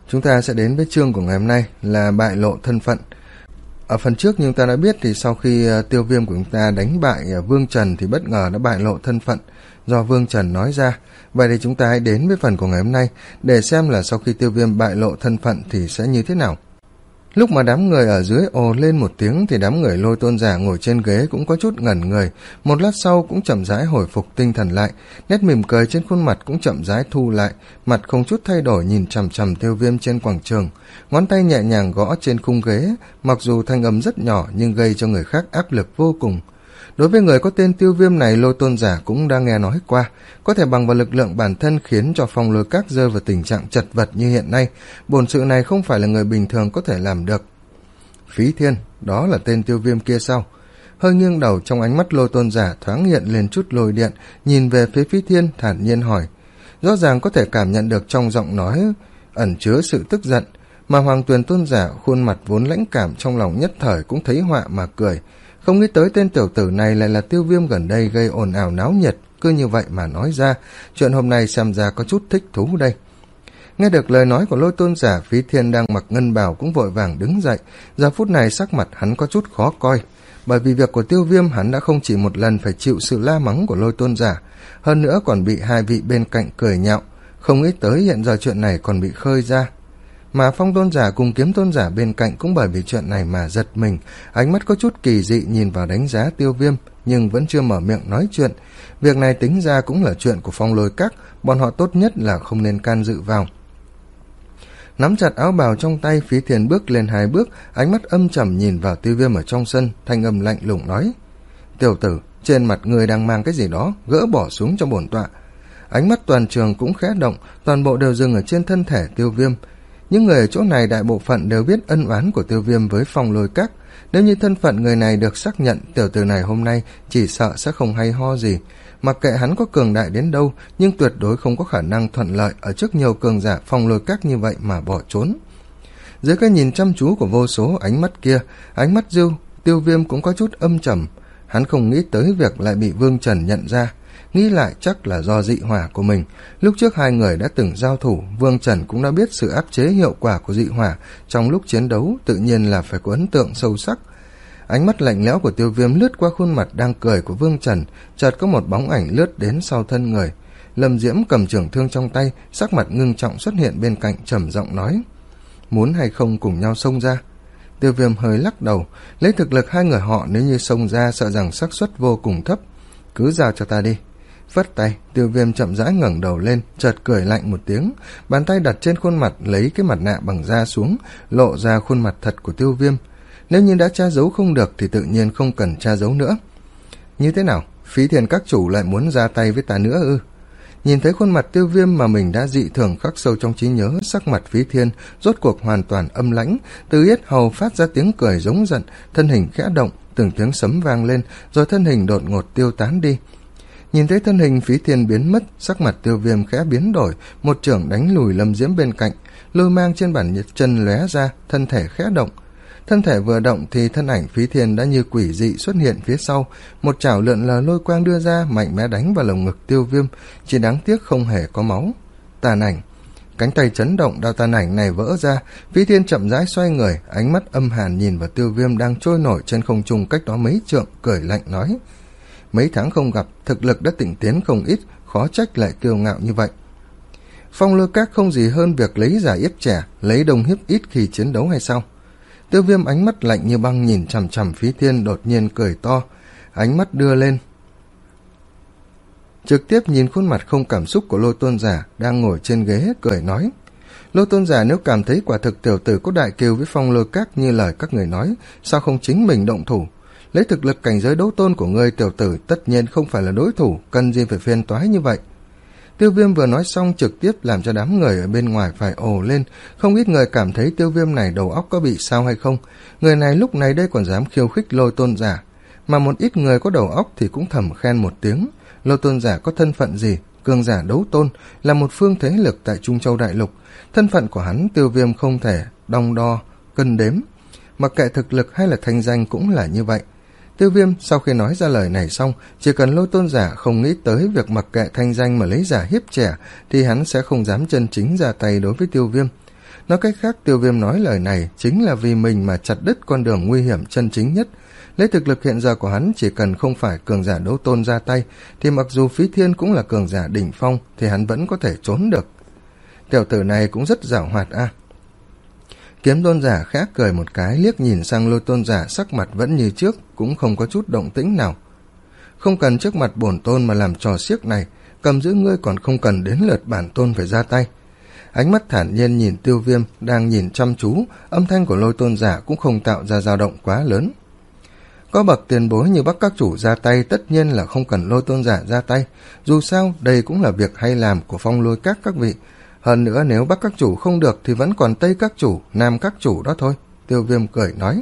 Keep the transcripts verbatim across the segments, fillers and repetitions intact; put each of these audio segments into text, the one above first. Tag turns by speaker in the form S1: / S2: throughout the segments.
S1: Chúng ta sẽ đến với chương của ngày hôm nay là bại lộ thân phận. Ở phần trước như chúng ta đã biết thì sau khi uh, Tiêu Viêm của chúng ta đánh bại uh, Vương Trần thì bất ngờ đã bại lộ thân phận do Vương Trần nói ra. Vậy thì chúng ta hãy đến với phần của ngày hôm nay để xem là sau khi Tiêu Viêm bại lộ thân phận thì sẽ như thế nào. Lúc mà đám người ở dưới ồ lên một tiếng thì đám người Lôi Tôn Giả ngồi trên ghế cũng có chút ngẩn người, một lát sau cũng chậm rãi hồi phục tinh thần lại, nét mỉm cười trên khuôn mặt cũng chậm rãi thu lại, mặt không chút thay đổi nhìn chằm chằm Tiêu Viêm trên quảng trường, ngón tay nhẹ nhàng gõ trên khung ghế, mặc dù thanh âm rất nhỏ nhưng gây cho người khác áp lực vô cùng. Đối với người có tên Tiêu Viêm này, Lôi Tôn Giả cũng đã nghe nói qua, có thể bằng vào lực lượng bản thân khiến cho Phong Lôi Các rơi vào tình trạng chật vật như hiện nay, bổn sự này không phải là người bình thường có thể làm được. Phí Thiên, đó là tên Tiêu Viêm kia sao? Hơi nghiêng đầu, trong ánh mắt Lôi Tôn Giả thoáng hiện lên chút lôi điện, nhìn về phía Phí Thiên thản nhiên hỏi. Rõ ràng có thể cảm nhận được trong giọng nói ẩn chứa sự tức giận, mà Hoàng Tuyền Tôn Giả khuôn mặt vốn lãnh cảm trong lòng nhất thời cũng thấy họa mà cười. Không nghĩ tới tên tiểu tử này lại là Tiêu Viêm gần đây gây ồn ào náo nhiệt, cứ như vậy mà nói ra, chuyện hôm nay xem ra có chút thích thú đây. Nghe được lời nói của Lôi Tôn Giả, Phí Thiên đang mặc ngân bào cũng vội vàng đứng dậy, giờ phút này sắc mặt hắn có chút khó coi, bởi vì việc của Tiêu Viêm hắn đã không chỉ một lần phải chịu sự la mắng của Lôi Tôn Giả, hơn nữa còn bị hai vị bên cạnh cười nhạo, không nghĩ tới hiện giờ chuyện này còn bị khơi ra. Mà Phong Tôn Giả cùng Kiếm Tôn Giả bên cạnh cũng bởi vì chuyện này mà giật mình, ánh mắt có chút kỳ dị nhìn vào đánh giá Tiêu Viêm, nhưng vẫn chưa mở miệng nói chuyện. Việc này tính ra cũng là chuyện của Phong Lôi Các, bọn họ tốt nhất là không nên can dự vào. Nắm chặt áo bào trong tay, Phí Thiên bước lên hai bước, ánh mắt âm trầm nhìn vào Tiêu Viêm ở trong sân, thanh âm lạnh lùng nói: Tiểu tử, trên mặt người đang mang cái gì đó, gỡ bỏ xuống cho bổn tọa. Ánh mắt toàn trường cũng khẽ động, toàn bộ đều dừng ở trên thân thể Tiêu Viêm. Những người ở chỗ này đại bộ phận đều biết ân oán của Tiêu Viêm với Phong Lôi Các. Nếu như thân phận người này được xác nhận, tiểu tử này hôm nay chỉ sợ sẽ không hay ho gì. Mặc kệ hắn có cường đại đến đâu, nhưng tuyệt đối không có khả năng thuận lợi ở trước nhiều cường giả Phong Lôi Các như vậy mà bỏ trốn. Dưới cái nhìn chăm chú của vô số ánh mắt kia, ánh mắt Diêu Tiêu Viêm cũng có chút âm trầm. Hắn không nghĩ tới việc lại bị Vương Trần nhận ra. Nghĩ lại chắc là do dị hỏa của mình. Lúc trước hai người đã từng giao thủ, Vương Trần cũng đã biết sự áp chế hiệu quả của dị hỏa trong lúc chiến đấu, tự nhiên là phải có ấn tượng sâu sắc. Ánh mắt lạnh lẽo của Tiêu Viêm lướt qua khuôn mặt đang cười của Vương Trần, chợt có một bóng ảnh lướt đến sau thân người. Lâm Diễm cầm trường thương trong tay, sắc mặt ngưng trọng xuất hiện bên cạnh, trầm giọng nói: Muốn hay không cùng nhau xông ra? Tiêu Viêm hơi lắc đầu, lấy thực lực hai người họ nếu như xông ra sợ rằng xác suất vô cùng thấp. Cứ giao cho ta đi. Phất tay, Tiêu Viêm chậm rãi ngẩng đầu lên, chợt cười lạnh một tiếng, bàn tay đặt trên khuôn mặt lấy cái mặt nạ bằng da xuống, lộ ra khuôn mặt thật của Tiêu Viêm. Nếu như đã tra giấu không được thì tự nhiên không cần tra giấu nữa. Như thế nào, Phí Thiên các chủ lại muốn ra tay với ta nữa ư? Nhìn thấy khuôn mặt Tiêu Viêm mà mình đã dị thường khắc sâu trong trí nhớ, sắc mặt Phí Thiên rốt cuộc hoàn toàn âm lãnh, từ yết hầu phát ra tiếng cười giống giận, thân hình khẽ động, từng tiếng sấm vang lên, rồi thân hình đột ngột tiêu tán đi. Nhìn thấy thân hình Phí Thiên biến mất, sắc mặt Tiêu Viêm khẽ biến đổi, một chưởng đánh lùi Lâm Diễm bên cạnh, lôi mang trên bàn chân lóe ra, thân thể khẽ động. Thân thể vừa động thì thân ảnh Phí Thiên đã như quỷ dị xuất hiện phía sau, một chảo lượn lờ lôi quang đưa ra, mạnh mẽ đánh vào lồng ngực Tiêu Viêm, chỉ đáng tiếc không hề có máu. Tàn ảnh, cánh tay chấn động, đao tàn ảnh này vỡ ra. Phí Thiên chậm rãi xoay người, ánh mắt âm hàn nhìn vào Tiêu Viêm đang trôi nổi trên không trung cách đó mấy trượng, cười lạnh nói: Mấy tháng không gặp, thực lực đã tịnh tiến không ít, khó trách lại kiêu ngạo như vậy. Phong Lôi Các không gì hơn việc lấy già yếp trẻ, lấy đông hiếp ít khi chiến đấu hay sao? Tiêu Viêm ánh mắt lạnh như băng nhìn chằm chằm Phí Thiên, đột nhiên cười to, ánh mắt đưa lên, trực tiếp nhìn khuôn mặt không cảm xúc của Lôi Tôn Giả đang ngồi trên ghế, cười nói: Lôi Tôn Giả, nếu cảm thấy quả thực tiểu tử có đại kiêu với Phong Lôi Các như lời các người nói, sao không chính mình động thủ? Lấy thực lực cảnh giới đấu tôn của ngươi, tiểu tử tất nhiên không phải là đối thủ, cần gì phải phiền toái như vậy. Tiêu Viêm vừa nói xong trực tiếp làm cho đám người ở bên ngoài phải ồ lên, không ít người cảm thấy Tiêu Viêm này đầu óc có bị sao hay không. Người này lúc này đây còn dám khiêu khích Lôi Tôn Giả, mà một ít người có đầu óc thì cũng thầm khen một tiếng. Lôi Tôn Giả có thân phận gì? Cường giả đấu tôn, là một phương thế lực tại Trung Châu Đại Lục. Thân phận của hắn Tiêu Viêm không thể đong đo, cân đếm, mặc kệ thực lực hay là thanh danh cũng là như vậy. Tiêu Viêm sau khi nói ra lời này xong, chỉ cần Lôi Tôn Giả không nghĩ tới việc mặc kệ thanh danh mà lấy giả hiếp trẻ thì hắn sẽ không dám chân chính ra tay đối với Tiêu Viêm. Nói cách khác, Tiêu Viêm nói lời này chính là vì mình mà chặt đứt con đường nguy hiểm chân chính nhất. Lấy thực lực hiện giờ của hắn, chỉ cần không phải cường giả đấu tôn ra tay thì mặc dù Phí Thiên cũng là cường giả đỉnh phong thì hắn vẫn có thể trốn được. Tiểu tử này cũng rất giảo hoạt a. À. Kiếm tôn giả khác cười một cái, liếc nhìn sang Lôi tôn giả, sắc mặt vẫn như trước, cũng không có chút động tĩnh nào. Không cần trước mặt bổn tôn mà làm trò xiếc này, cầm giữ ngươi còn không cần đến lượt bản tôn phải ra tay. Ánh mắt thản nhiên nhìn Tiêu Viêm đang nhìn chăm chú, âm thanh của Lôi tôn giả cũng không tạo ra dao động quá lớn. Có bậc tiền bối như Bắc các chủ ra tay, tất nhiên là không cần Lôi tôn giả ra tay, dù sao đây cũng là việc hay làm của Phong Lôi các các vị. Hơn nữa nếu Bắc các chủ không được thì vẫn còn Tây các chủ, Nam các chủ đó thôi. Tiêu Viêm cười nói.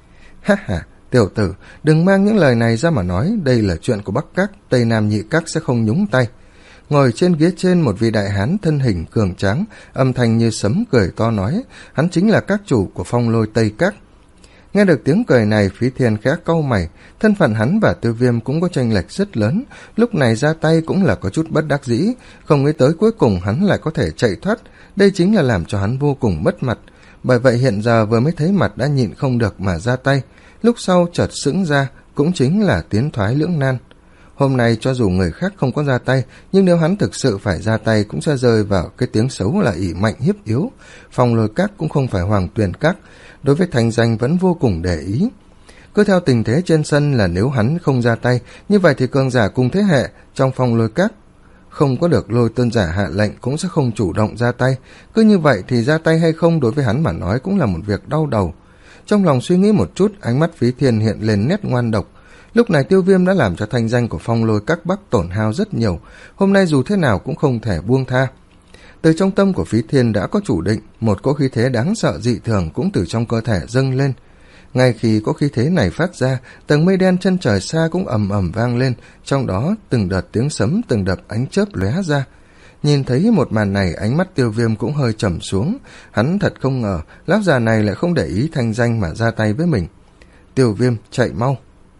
S1: Ha ha, tiểu tử, đừng mang những lời này ra mà nói, đây là chuyện của Bắc các, Tây Nam nhị các sẽ không nhúng tay. Ngồi trên ghế trên một vị đại hán thân hình cường tráng, âm thanh như sấm cười to nói, hắn chính là các chủ của Phong Lôi Tây các. Nghe được tiếng cười này, Phí Thiên khẽ cau mày, thân phận hắn và Tiêu Viêm cũng có chênh lệch rất lớn, lúc này ra tay cũng là có chút bất đắc dĩ, không nghĩ tới cuối cùng hắn lại có thể chạy thoát, đây chính là làm cho hắn vô cùng mất mặt. Bởi vậy hiện giờ vừa mới thấy mặt đã nhịn không được mà ra tay, lúc sau chợt sững ra, cũng chính là tiến thoái lưỡng nan. Hôm nay cho dù người khác không có ra tay, nhưng nếu hắn thực sự phải ra tay cũng sẽ rơi vào cái tiếng xấu là ỷ mạnh hiếp yếu. Phong Lôi các cũng không phải Hoàng Tuyền các, đối với thành danh vẫn vô cùng để ý. Cứ theo tình thế trên sân là nếu hắn không ra tay, như vậy thì cường giả cùng thế hệ trong Phong Lôi các không có được Lôi tôn giả hạ lệnh cũng sẽ không chủ động ra tay. Cứ như vậy thì ra tay hay không đối với hắn mà nói cũng là một việc đau đầu. Trong lòng suy nghĩ một chút, ánh mắt Phí Thiên hiện lên nét ngoan độc. Lúc này Tiêu Viêm đã làm cho thanh danh của Phong Lôi các Bắc tổn hao rất nhiều, hôm nay dù thế nào cũng không thể buông tha. Từ trong tâm của Phí Thiên đã có chủ định, một cỗ khí thế đáng sợ dị thường cũng từ trong cơ thể dâng lên. Ngay khi có khí thế này phát ra, tầng mây đen chân trời xa cũng ầm ầm vang lên, trong đó từng đợt tiếng sấm, từng đợt ánh chớp lóe ra. Nhìn thấy một màn này, ánh mắt Tiêu Viêm cũng hơi trầm xuống, hắn thật không ngờ lão già này lại không để ý thanh danh mà ra tay với mình. Tiêu Viêm, chạy mau.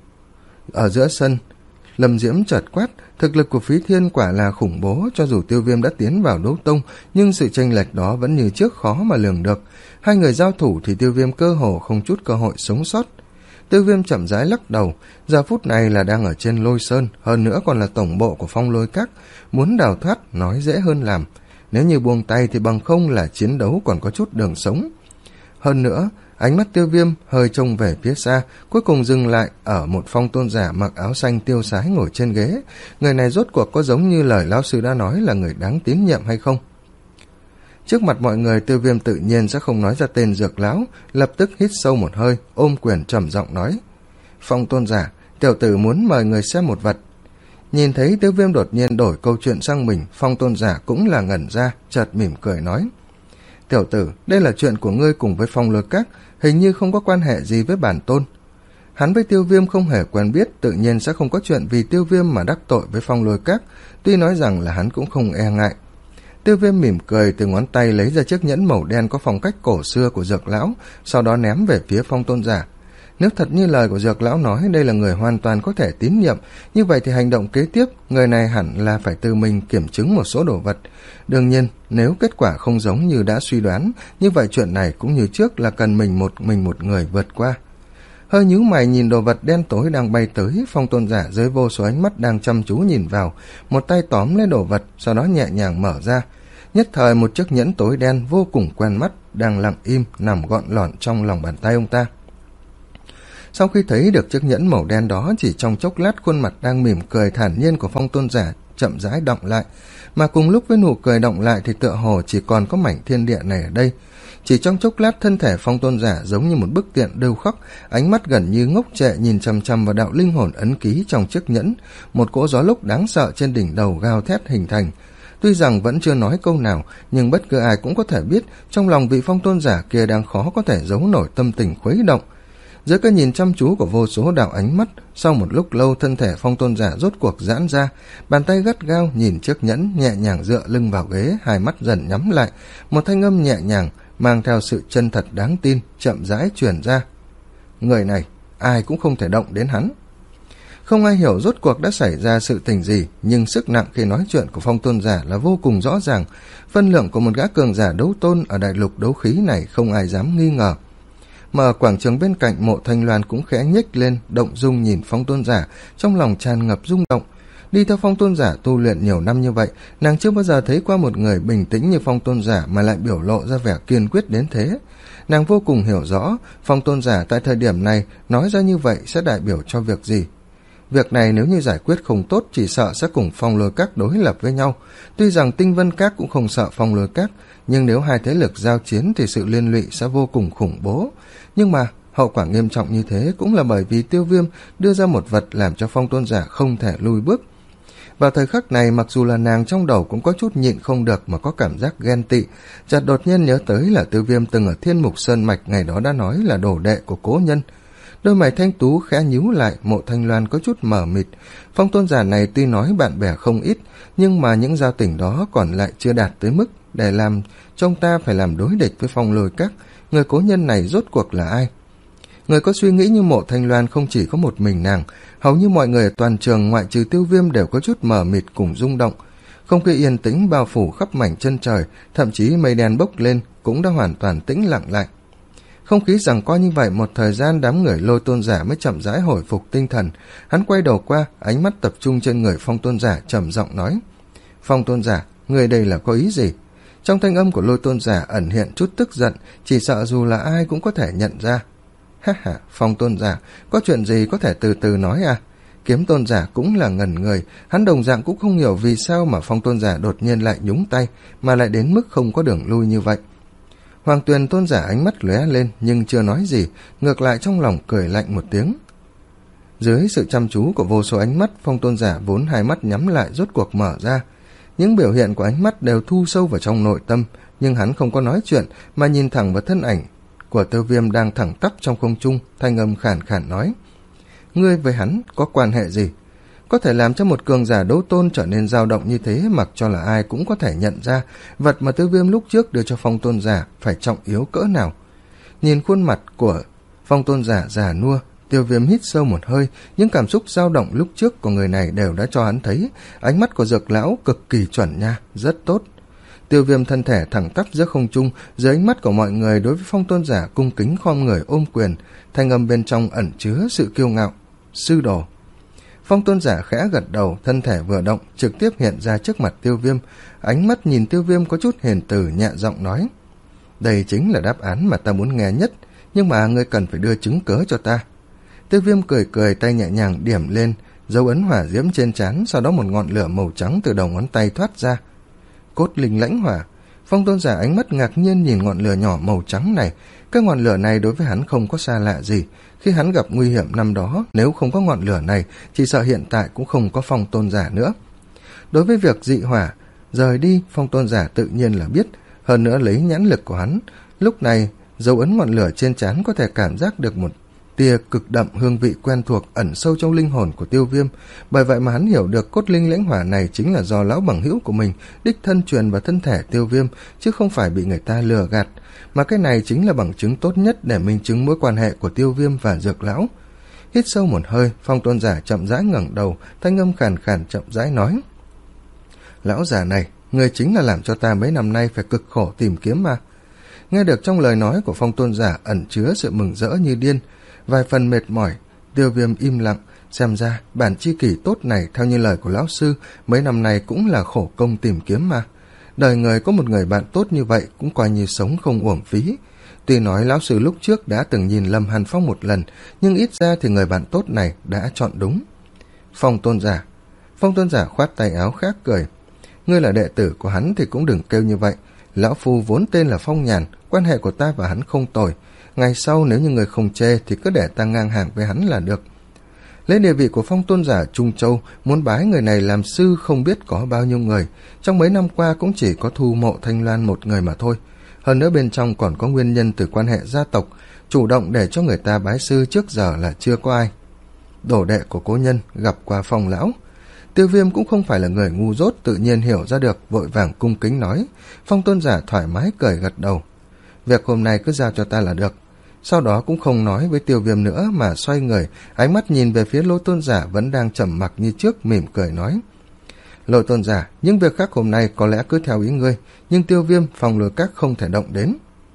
S1: Ở giữa sân, Lâm Diễm chợt quát, thực lực của Phí Thiên quả là khủng bố, cho dù Tiêu Viêm đã tiến vào đấu tông, nhưng sự chênh lệch đó vẫn như trước khó mà lường được. Hai người giao thủ thì Tiêu Viêm cơ hồ không chút cơ hội sống sót. Tiêu Viêm chậm rãi lắc đầu, giờ phút này là đang ở trên Lôi Sơn, hơn nữa còn là tổng bộ của Phong Lôi các, muốn đào thoát nói dễ hơn làm. Nếu như buông tay thì bằng không là chiến đấu còn có chút đường sống. Hơn nữa, ánh mắt Tiêu Viêm hơi trông về phía xa, cuối cùng dừng lại ở một phong tôn giả mặc áo xanh tiêu sái ngồi trên ghế. Người này rốt cuộc có giống như lời lão sư đã nói là người đáng tín nhiệm hay không? Trước mặt mọi người, Tiêu Viêm tự nhiên sẽ không nói ra tên Dược lão, lập tức hít sâu một hơi, ôm quyền trầm giọng nói: Phong tôn giả, tiểu tử muốn mời người xem một vật. Nhìn thấy Tiêu Viêm đột nhiên đổi câu chuyện sang mình, phong tôn giả cũng là ngẩn ra, chợt mỉm cười nói: Tiểu tử, đây là chuyện của ngươi cùng với Phong Lôi các, hình như không có quan hệ gì với bản tôn. Hắn với Tiêu Viêm không hề quen biết, tự nhiên sẽ không có chuyện vì Tiêu Viêm mà đắc tội với Phong Lôi các, tuy nói rằng là hắn cũng không e ngại. Tiêu Viêm mỉm cười, từ ngón tay lấy ra chiếc nhẫn màu đen có phong cách cổ xưa của Dược lão, sau đó ném về phía phong tôn giả. Nếu thật như lời của Dược lão nói đây là người hoàn toàn có thể tín nhiệm, như vậy thì hành động kế tiếp, người này hẳn là phải tự mình kiểm chứng một số đồ vật. Đương nhiên, nếu kết quả không giống như đã suy đoán, như vậy chuyện này cũng như trước là cần mình một mình một người vượt qua. Hơi nhíu mày nhìn đồ vật đen tối đang bay tới, phong tôn giả dưới vô số ánh mắt đang chăm chú nhìn vào, một tay tóm lấy đồ vật, sau đó nhẹ nhàng mở ra. Nhất thời một chiếc nhẫn tối đen vô cùng quen mắt đang lặng im nằm gọn lọn trong lòng bàn tay ông ta. Sau khi thấy được chiếc nhẫn màu đen đó, chỉ trong chốc lát khuôn mặt đang mỉm cười thản nhiên của phong tôn giả chậm rãi đọng lại, mà cùng lúc với nụ cười đọng lại thì tựa hồ chỉ còn có mảnh thiên địa này ở đây. Chỉ trong chốc lát, thân thể phong tôn giả giống như một bức tượng điêu khắc, ánh mắt gần như ngốc trệ nhìn chằm chằm vào đạo linh hồn ấn ký trong chiếc nhẫn. Một cỗ gió lốc đáng sợ trên đỉnh đầu gào thét hình thành. Tuy rằng vẫn chưa nói câu nào, nhưng bất cứ ai cũng có thể biết trong lòng vị phong tôn giả kia đang khó có thể giấu nổi tâm tình khuấy động. Dưới cái nhìn chăm chú của vô số đạo ánh mắt, sau một lúc lâu thân thể phong tôn giả rốt cuộc giãn ra, bàn tay gắt gao nhìn chiếc nhẫn, nhẹ nhàng dựa lưng vào ghế, hai mắt dần nhắm lại, một thanh âm nhẹ nhàng mang theo sự chân thật đáng tin chậm rãi truyền ra: Người này ai cũng không thể động đến hắn. Không ai hiểu rốt cuộc đã xảy ra sự tình gì, nhưng sức nặng khi nói chuyện của Phong tôn giả là vô cùng rõ ràng. Phân lượng của một gã cường giả đấu tôn ở đại lục đấu khí này không ai dám nghi ngờ. Mà ở quảng trường bên cạnh, Mộ Thanh Loan cũng khẽ nhếch lên, động dung nhìn Phong tôn giả, trong lòng tràn ngập rung động. Đi theo Phong tôn giả tu luyện nhiều năm như vậy, nàng chưa bao giờ thấy qua một người bình tĩnh như Phong tôn giả mà lại biểu lộ ra vẻ kiên quyết đến thế. Nàng vô cùng hiểu rõ Phong tôn giả tại thời điểm này nói ra như vậy sẽ đại biểu cho việc gì. Việc này nếu như giải quyết không tốt, chỉ sợ sẽ cùng Phong Lôi Các đối lập với nhau. Tuy rằng Tinh Vân Các cũng không sợ Phong Lôi Các, nhưng nếu hai thế lực giao chiến thì sự liên lụy sẽ vô cùng khủng bố. Nhưng mà hậu quả nghiêm trọng như thế cũng là bởi vì Tiêu Viêm đưa ra một vật làm cho Phong tôn giả không thể lùi bước. Vào thời khắc này, mặc dù là nàng trong đầu cũng có chút nhịn không được mà có cảm giác ghen tị, chợt đột nhiên nhớ tới là Tiêu Viêm từng ở Thiên Mục Sơn Mạch ngày đó đã nói là đồ đệ của cố nhân. Đôi mày thanh tú khẽ nhíu lại, Mộ Thanh Loan có chút mờ mịt. Phong tôn giả này tuy nói bạn bè không ít, nhưng mà những giao tình đó còn lại chưa đạt tới mức để làm trong ta phải làm đối địch với Phong Lôi Các. Người cố nhân này rốt cuộc là ai? Người có suy nghĩ như Mộ Thanh Loan không chỉ có một mình nàng, hầu như mọi người ở toàn trường ngoại trừ Tiêu Viêm đều có chút mờ mịt cùng rung động. Không khí yên tĩnh bao phủ khắp mảnh chân trời, thậm chí mây đen bốc lên cũng đã hoàn toàn tĩnh lặng lại. Không khí giằng co như vậy một thời gian, đám người Lôi tôn giả mới chậm rãi hồi phục tinh thần. Hắn quay đầu qua, ánh mắt tập trung trên người Phong tôn giả, trầm giọng nói: Phong tôn giả, người đây là có ý gì? Trong thanh âm của Lôi tôn giả ẩn hiện chút tức giận, chỉ sợ dù là ai cũng có thể nhận ra. Ha ha, Phong tôn giả, có chuyện gì có thể từ từ nói à? Kiếm tôn giả cũng là ngẩn người, hắn đồng dạng cũng không hiểu vì sao mà Phong tôn giả đột nhiên lại nhúng tay, mà lại đến mức không có đường lui như vậy. Hoàng Tuyền tôn giả ánh mắt lóe lên nhưng chưa nói gì, ngược lại trong lòng cười lạnh một tiếng. Dưới sự chăm chú của vô số ánh mắt, Phong tôn giả vốn hai mắt nhắm lại rốt cuộc mở ra. Những biểu hiện của ánh mắt đều thu sâu vào trong nội tâm, nhưng hắn không có nói chuyện mà nhìn thẳng vào thân ảnh của Tiêu Viêm đang thẳng tắp trong không trung, thanh âm khàn khàn nói: Ngươi với hắn có quan hệ gì? Có thể làm cho một cường giả đấu tôn trở nên dao động như thế, mặc cho là ai cũng có thể nhận ra vật mà Tiêu Viêm lúc trước đưa cho Phong tôn giả phải trọng yếu cỡ nào. Nhìn khuôn mặt của Phong tôn giả già nua, Tiêu Viêm hít sâu một hơi, những cảm xúc dao động lúc trước của người này đều đã cho hắn thấy. Ánh mắt của Dược lão cực kỳ chuẩn nha, rất tốt. Tiêu Viêm thân thể thẳng tắp giữa không trung, dưới ánh mắt của mọi người đối với Phong tôn giả cung kính khom người ôm quyền, thanh âm bên trong ẩn chứa sự kiêu ngạo: Sư đồ. Phong tôn giả khẽ gật đầu, thân thể vừa động trực tiếp hiện ra trước mặt Tiêu Viêm, ánh mắt nhìn Tiêu Viêm có chút hiền từ, nhẹ giọng nói: Đây chính là đáp án mà ta muốn nghe nhất, nhưng mà ngươi cần phải đưa chứng cớ cho ta. Tiêu Viêm cười cười, tay nhẹ nhàng điểm lên dấu ấn hỏa diễm trên trán, sau đó một ngọn lửa màu trắng từ đầu ngón tay thoát ra. Cốt linh lãnh hỏa. Phong tôn giả ánh mắt ngạc nhiên nhìn ngọn lửa nhỏ màu trắng này. Cái ngọn lửa này đối với hắn không có xa lạ gì. Khi hắn gặp nguy hiểm năm đó, nếu không có ngọn lửa này, chỉ sợ hiện tại cũng không có Phong tôn giả nữa. Đối với việc dị hỏa rời đi, Phong tôn giả tự nhiên là biết. Hơn nữa lấy nhãn lực của hắn, lúc này dấu ấn ngọn lửa trên trán có thể cảm giác được một tia cực đậm hương vị quen thuộc ẩn sâu trong linh hồn của Tiêu Viêm. Bởi vậy mà hắn hiểu được cốt linh lãnh hỏa này chính là do lão bằng hữu của mình đích thân truyền vào thân thể Tiêu Viêm, chứ không phải bị người ta lừa gạt. Mà cái này chính là bằng chứng tốt nhất để minh chứng mối quan hệ của Tiêu Viêm và Dược lão. Hít sâu một hơi, Phong tôn giả chậm rãi ngẩng đầu, thanh âm khàn khàn chậm rãi nói: Lão già này, người chính là làm cho ta mấy năm nay phải cực khổ tìm kiếm mà. Nghe được trong lời nói của Phong tôn giả ẩn chứa sự mừng rỡ như điên, vài phần mệt mỏi, Tiêu Viêm im lặng. Xem ra bản chi kỷ tốt này, theo như lời của lão sư, mấy năm nay cũng là khổ công tìm kiếm mà. Đời người có một người bạn tốt như vậy cũng coi như sống không uổng phí. Tuy nói lão sư lúc trước đã từng nhìn Lâm Hàn Phong một lần, nhưng ít ra thì người bạn tốt này đã chọn đúng. Phong tôn giả. Phong tôn giả khoát tay áo khác cười: Ngươi là đệ tử của hắn thì cũng đừng kêu như vậy. Lão phu vốn tên là Phong Nhàn, quan hệ của ta và hắn không tồi. Ngày sau nếu như người không chê thì cứ để ta ngang hàng với hắn là được. Lấy địa vị của Phong tôn giả Trung Châu, muốn bái người này làm sư không biết có bao nhiêu người. Trong mấy năm qua cũng chỉ có Thu Mộ Thanh Loan một người mà thôi. Hơn nữa bên trong còn có nguyên nhân từ quan hệ gia tộc, chủ động để cho người ta bái sư trước giờ là chưa có ai. Đồ đệ của cố nhân gặp qua Phong lão. Tiêu Viêm cũng không phải là người ngu dốt, tự nhiên hiểu ra được, vội vàng cung kính nói. Phong tôn giả thoải mái cười gật đầu: Việc hôm nay cứ giao cho ta là được. sau đó cũng không nói với Tiêu Viêm nữa mà xoay người, ánh mắt nhìn về phía Lôi Tôn giả vẫn đang trầm mặc như trước, mỉm cười nói: Lôi Tôn giả, những việc khác hôm nay có lẽ cứ theo ý ngươi, nhưng Tiêu Viêm, Phong Lôi Các không thể động đến.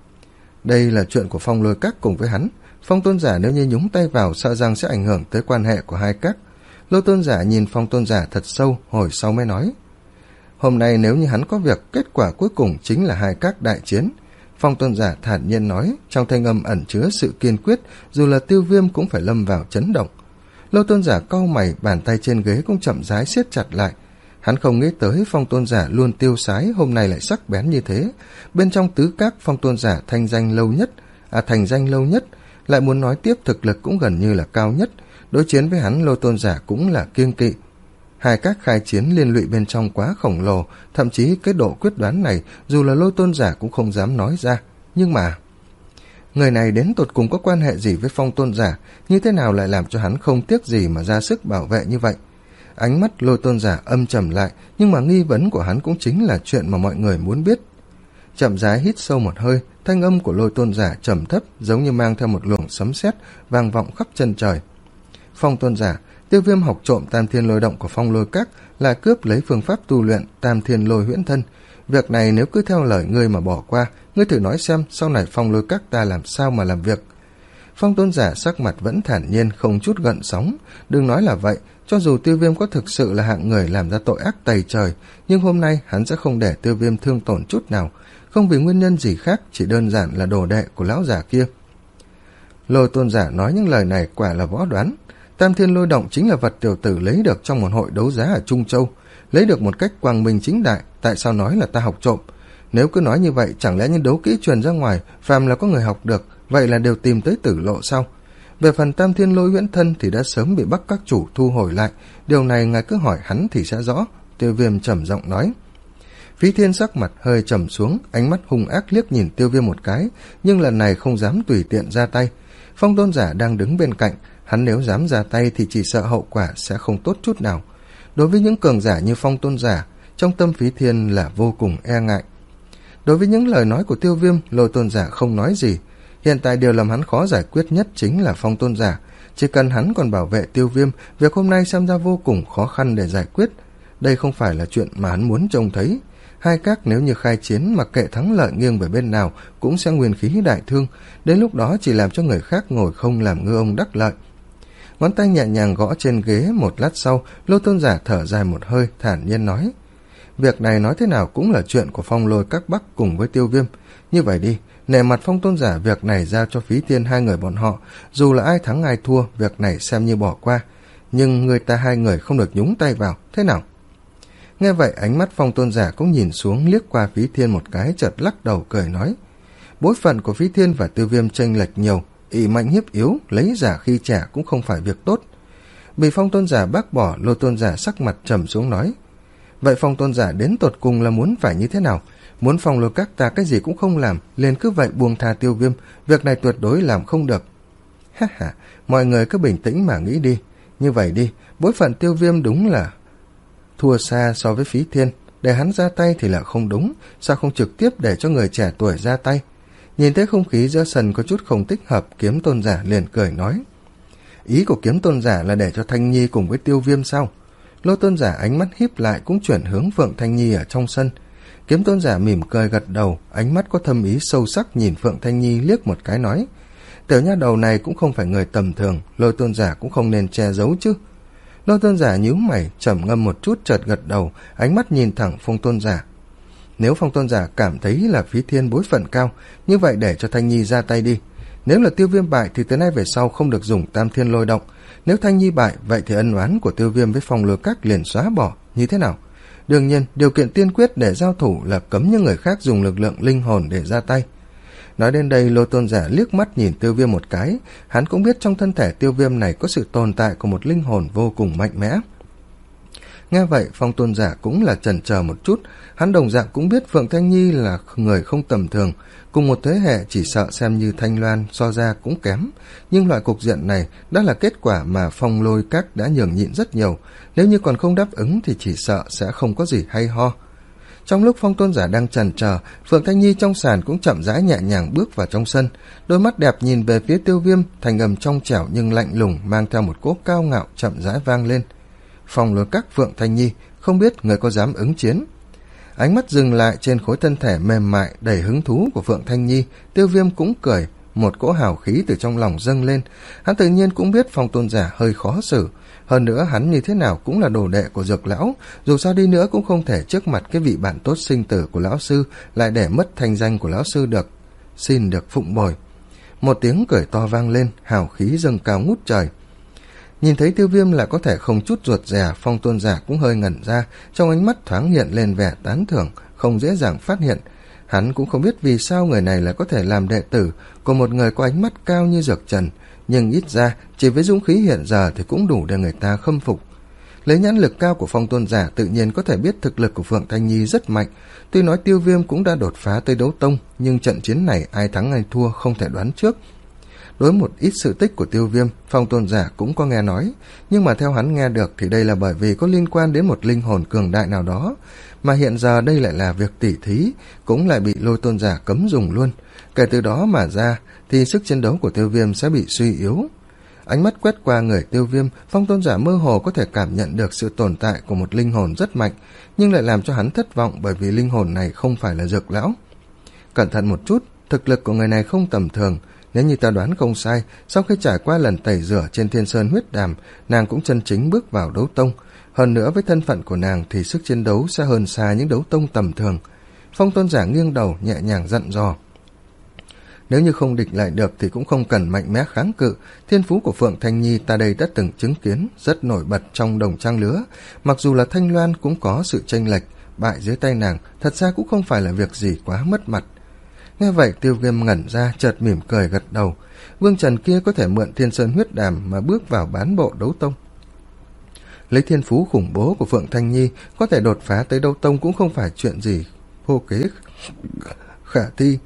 S1: Đây là chuyện của Phong Lôi Các cùng với hắn, Phong Tôn giả nếu như nhúng tay vào sợ rằng sẽ ảnh hưởng tới quan hệ của hai các. Lôi Tôn giả nhìn Phong Tôn giả thật sâu, hồi sau mới nói: Hôm nay nếu như hắn có việc, kết quả cuối cùng chính là hai các đại chiến. Phong Tôn giả thản nhiên nói, trong thanh âm ẩn chứa sự kiên quyết, dù là Tiêu Viêm cũng phải lâm vào chấn động. Lôi Tôn giả cau mày, bàn tay trên ghế cũng chậm rãi siết chặt lại. Hắn không nghĩ tới Phong Tôn giả luôn tiêu sái hôm nay lại sắc bén như thế. Bên trong tứ các, Phong Tôn giả thanh danh lâu nhất, à thành danh lâu nhất, lại muốn nói tiếp thực lực cũng gần như là cao nhất. Đối chiến với hắn, Lôi Tôn giả cũng là kiêng kỵ. Hai các khai chiến liên lụy bên trong quá khổng lồ, thậm chí cái độ quyết đoán này dù là Lôi Tôn giả cũng không dám nói ra. Nhưng mà người này đến tột cùng có quan hệ gì với Phong Tôn giả, như thế nào lại làm cho hắn không tiếc gì mà ra sức bảo vệ như vậy? Ánh mắt Lôi Tôn giả âm trầm lại, nhưng mà nghi vấn của hắn cũng chính là chuyện mà mọi người muốn biết. Chậm rãi hít sâu một hơi, thanh âm của Lôi Tôn giả trầm thấp, giống như mang theo một luồng sấm sét vang vọng khắp chân trời. Phong Tôn giả, Tiêu Viêm học trộm Tam Thiên Lôi Động của Phong Lôi Các, lại cướp lấy phương pháp tu luyện Tam Thiên Lôi Huyễn Thân. Việc này nếu cứ theo lời ngươi mà bỏ qua, ngươi thử nói xem sau này Phong Lôi Các ta làm sao mà làm việc. Phong Tôn giả sắc mặt vẫn thản nhiên, không chút gợn sóng. Đừng nói là vậy, cho dù Tiêu Viêm có thực sự là hạng người làm ra tội ác tày trời, nhưng hôm nay hắn sẽ không để Tiêu Viêm thương tổn chút nào, không vì nguyên nhân gì khác, chỉ đơn giản là đồ đệ của lão già kia. Lôi Tôn giả nói những lời này quả là võ đoán. Tam Thiên Lôi Động chính là vật tiểu tử lấy được trong một hội đấu giá ở Trung Châu, lấy được một cách quang minh chính đại, tại sao nói là ta học trộm? Nếu cứ nói như vậy, chẳng lẽ những đấu kỹ truyền ra ngoài, phàm là có người học được, vậy là đều tìm tới tử lộ sao? Về phần Tam Thiên Lôi Huyễn Thân thì đã sớm bị Bắc các chủ thu hồi lại, điều này ngài cứ hỏi hắn thì sẽ rõ. Tiêu Viêm trầm giọng nói. Phí Thiên sắc mặt hơi trầm xuống, ánh mắt hung ác liếc nhìn Tiêu Viêm một cái, nhưng lần này không dám tùy tiện ra tay. Phong Tôn giả đang đứng bên cạnh, hắn nếu dám ra tay thì chỉ sợ hậu quả sẽ không tốt chút nào. Đối với những cường giả như Phong Tôn giả, trong tâm Phí Thiên là vô cùng e ngại. Đối với những lời nói của Tiêu Viêm, Lôi Tôn giả không nói gì. Hiện tại điều làm hắn khó giải quyết nhất chính là Phong Tôn giả. Chỉ cần hắn còn bảo vệ Tiêu Viêm, việc hôm nay xem ra vô cùng khó khăn để giải quyết. Đây không phải là chuyện mà hắn muốn trông thấy. Hai các nếu như khai chiến mặc kệ thắng lợi nghiêng về bên nào cũng sẽ nguyên khí đại thương, đến lúc đó chỉ làm cho người khác ngồi không làm ngư ông đắc lợi. Ngón tay nhẹ nhàng gõ trên ghế, một lát sau, Lôi Tôn giả thở dài một hơi, thản nhiên nói: Việc này nói thế nào cũng là chuyện của Phong Lôi Các Bắc cùng với Tiêu Viêm. Như vậy đi, nể mặt Phong Tôn giả, việc này giao cho Phí Thiên hai người bọn họ, dù là ai thắng ai thua, việc này xem như bỏ qua. Nhưng người ta hai người không được nhúng tay vào, thế nào? Nghe vậy, ánh mắt Phong Tôn giả cũng nhìn xuống, liếc qua Phí Thiên một cái, chợt lắc đầu cười nói: Bối phận của Phí Thiên và Tiêu Viêm chênh lệch nhiều, ỷ mạnh hiếp yếu, lấy giả khi trẻ cũng không phải việc tốt. Bị Phong Tôn giả bác bỏ, Lôi Tôn giả sắc mặt trầm xuống nói: Vậy Phong Tôn giả đến tột cùng là muốn phải như thế nào? Muốn Phong Lôi Các ta cái gì cũng không làm, liền cứ vậy buông tha Tiêu Viêm, việc này tuyệt đối làm không được. Ha ha, mọi người cứ bình tĩnh mà nghĩ đi. Như vậy đi, bối phận Tiêu Viêm đúng là thua xa so với Phí Thiên, để hắn ra tay thì là không đúng, sao không trực tiếp để cho người trẻ tuổi ra tay? Nhìn thấy không khí giữa sân có chút không thích hợp, Kiếm Tôn giả liền cười nói: Ý của Kiếm Tôn giả là để cho Thanh Nhi cùng với Tiêu Viêm sao? Lôi Tôn giả ánh mắt híp lại cũng chuyển hướng Phượng Thanh Nhi ở trong sân. Kiếm Tôn giả mỉm cười gật đầu, ánh mắt có thâm ý sâu sắc nhìn Phượng Thanh Nhi liếc một cái nói: Tiểu nha đầu này cũng không phải người tầm thường, Lôi Tôn giả cũng không nên che giấu chứ. Lôi Tôn giả nhíu mày, trầm ngâm một chút chợt gật đầu, ánh mắt nhìn thẳng Phong Tôn giả. Nếu Phong Tôn giả cảm thấy là Phí Thiên bối phận cao, như vậy để cho Thanh Nhi ra tay đi. Nếu là Tiêu Viêm bại thì từ nay về sau không được dùng Tam Thiên Lôi Động. Nếu Thanh Nhi bại, vậy thì ân oán của Tiêu Viêm với Phong Lôi Các liền xóa bỏ, như thế nào? Đương nhiên, điều kiện tiên quyết để giao thủ là cấm những người khác dùng lực lượng linh hồn để ra tay. Nói đến đây, Lôi Tôn giả liếc mắt nhìn Tiêu Viêm một cái, hắn cũng biết trong thân thể Tiêu Viêm này có sự tồn tại của một linh hồn vô cùng mạnh mẽ. Nghe vậy, Phong Tôn giả cũng là chần chờ một chút, hắn đồng dạng cũng biết Phượng Thanh Nhi là người không tầm thường, cùng một thế hệ chỉ sợ xem như Thanh Loan so ra cũng kém, nhưng loại cục diện này đã là kết quả mà Phong Lôi Các đã nhường nhịn rất nhiều, nếu như còn không đáp ứng thì chỉ sợ sẽ không có gì hay ho. Trong lúc Phong tôn giả đang chần chờ, Phượng Thanh Nhi trong sàn cũng chậm rãi nhẹ nhàng bước vào trong sân, đôi mắt đẹp nhìn về phía Tiêu Viêm, thành âm trong trẻo nhưng lạnh lùng mang theo một cỗ cao ngạo chậm rãi vang lên. Phong Lôi Các Phượng Thanh Nhi, không biết người có dám ứng chiến? Ánh mắt dừng lại trên khối thân thể mềm mại đầy hứng thú của Phượng Thanh Nhi, Tiêu Viêm cũng cười, một cỗ hào khí từ trong lòng dâng lên. Hắn tự nhiên cũng biết Phong tôn giả hơi khó xử, hơn nữa hắn như thế nào cũng là đồ đệ của Dược lão, dù sao đi nữa cũng không thể trước mặt cái vị bạn tốt sinh tử của lão sư lại để mất thanh danh của lão sư được. Xin được phụng bồi. Một tiếng cười to vang lên, hào khí dâng cao ngút trời. Nhìn thấy Tiêu Viêm lại có thể không chút ruột rè, Phong tôn giả cũng hơi ngẩn ra, trong ánh mắt thoáng hiện lên vẻ tán thưởng, không dễ dàng phát hiện. Hắn cũng không biết vì sao người này lại có thể làm đệ tử của một người có ánh mắt cao như Dược Trần, nhưng ít ra chỉ với dũng khí hiện giờ thì cũng đủ để người ta khâm phục. Lấy nhãn lực cao của Phong tôn giả tự nhiên có thể biết thực lực của Phượng Thanh Nhi rất mạnh. Tuy nói Tiêu Viêm cũng đã đột phá tới đấu tông, nhưng trận chiến này ai thắng ai thua không thể đoán trước. Đối một ít sự tích của Tiêu Viêm, Phong tôn giả cũng có nghe nói, nhưng mà theo hắn nghe được thì đây là bởi vì có liên quan đến một linh hồn cường đại nào đó, mà hiện giờ đây lại là việc tỉ thí, cũng lại bị Lôi tôn giả cấm dùng luôn. Kể từ đó mà ra thì sức chiến đấu của Tiêu Viêm sẽ bị suy yếu. Ánh mắt quét qua người Tiêu Viêm, Phong tôn giả mơ hồ có thể cảm nhận được sự tồn tại của một linh hồn rất mạnh, nhưng lại làm cho hắn thất vọng bởi vì linh hồn này không phải là Dược lão. Cẩn thận một chút, thực lực của người này không tầm thường. Nếu như ta đoán không sai, sau khi trải qua lần tẩy rửa trên Thiên Sơn huyết đàm, nàng cũng chân chính bước vào đấu tông. Hơn nữa với thân phận của nàng thì sức chiến đấu sẽ hơn xa những đấu tông tầm thường. Phong tôn giả nghiêng đầu nhẹ nhàng dặn dò. Nếu như không địch lại được thì cũng không cần mạnh mẽ kháng cự. Thiên phú của Phượng Thanh Nhi ta đây đã từng chứng kiến, rất nổi bật trong đồng trang lứa. Mặc dù là Thanh Loan cũng có sự chênh lệch, bại dưới tay nàng thật ra cũng không phải là việc gì quá mất mặt. Nghe vậy Tiêu Viêm ngẩn ra, chợt mỉm cười gật đầu. Vương Trần kia có thể mượn Thiên Sơn huyết đàm mà bước vào bán bộ đấu tông. Lấy thiên phú khủng bố của Phượng Thanh Nhi, có thể đột phá tới đấu tông cũng không phải chuyện gì vô kế khả thi.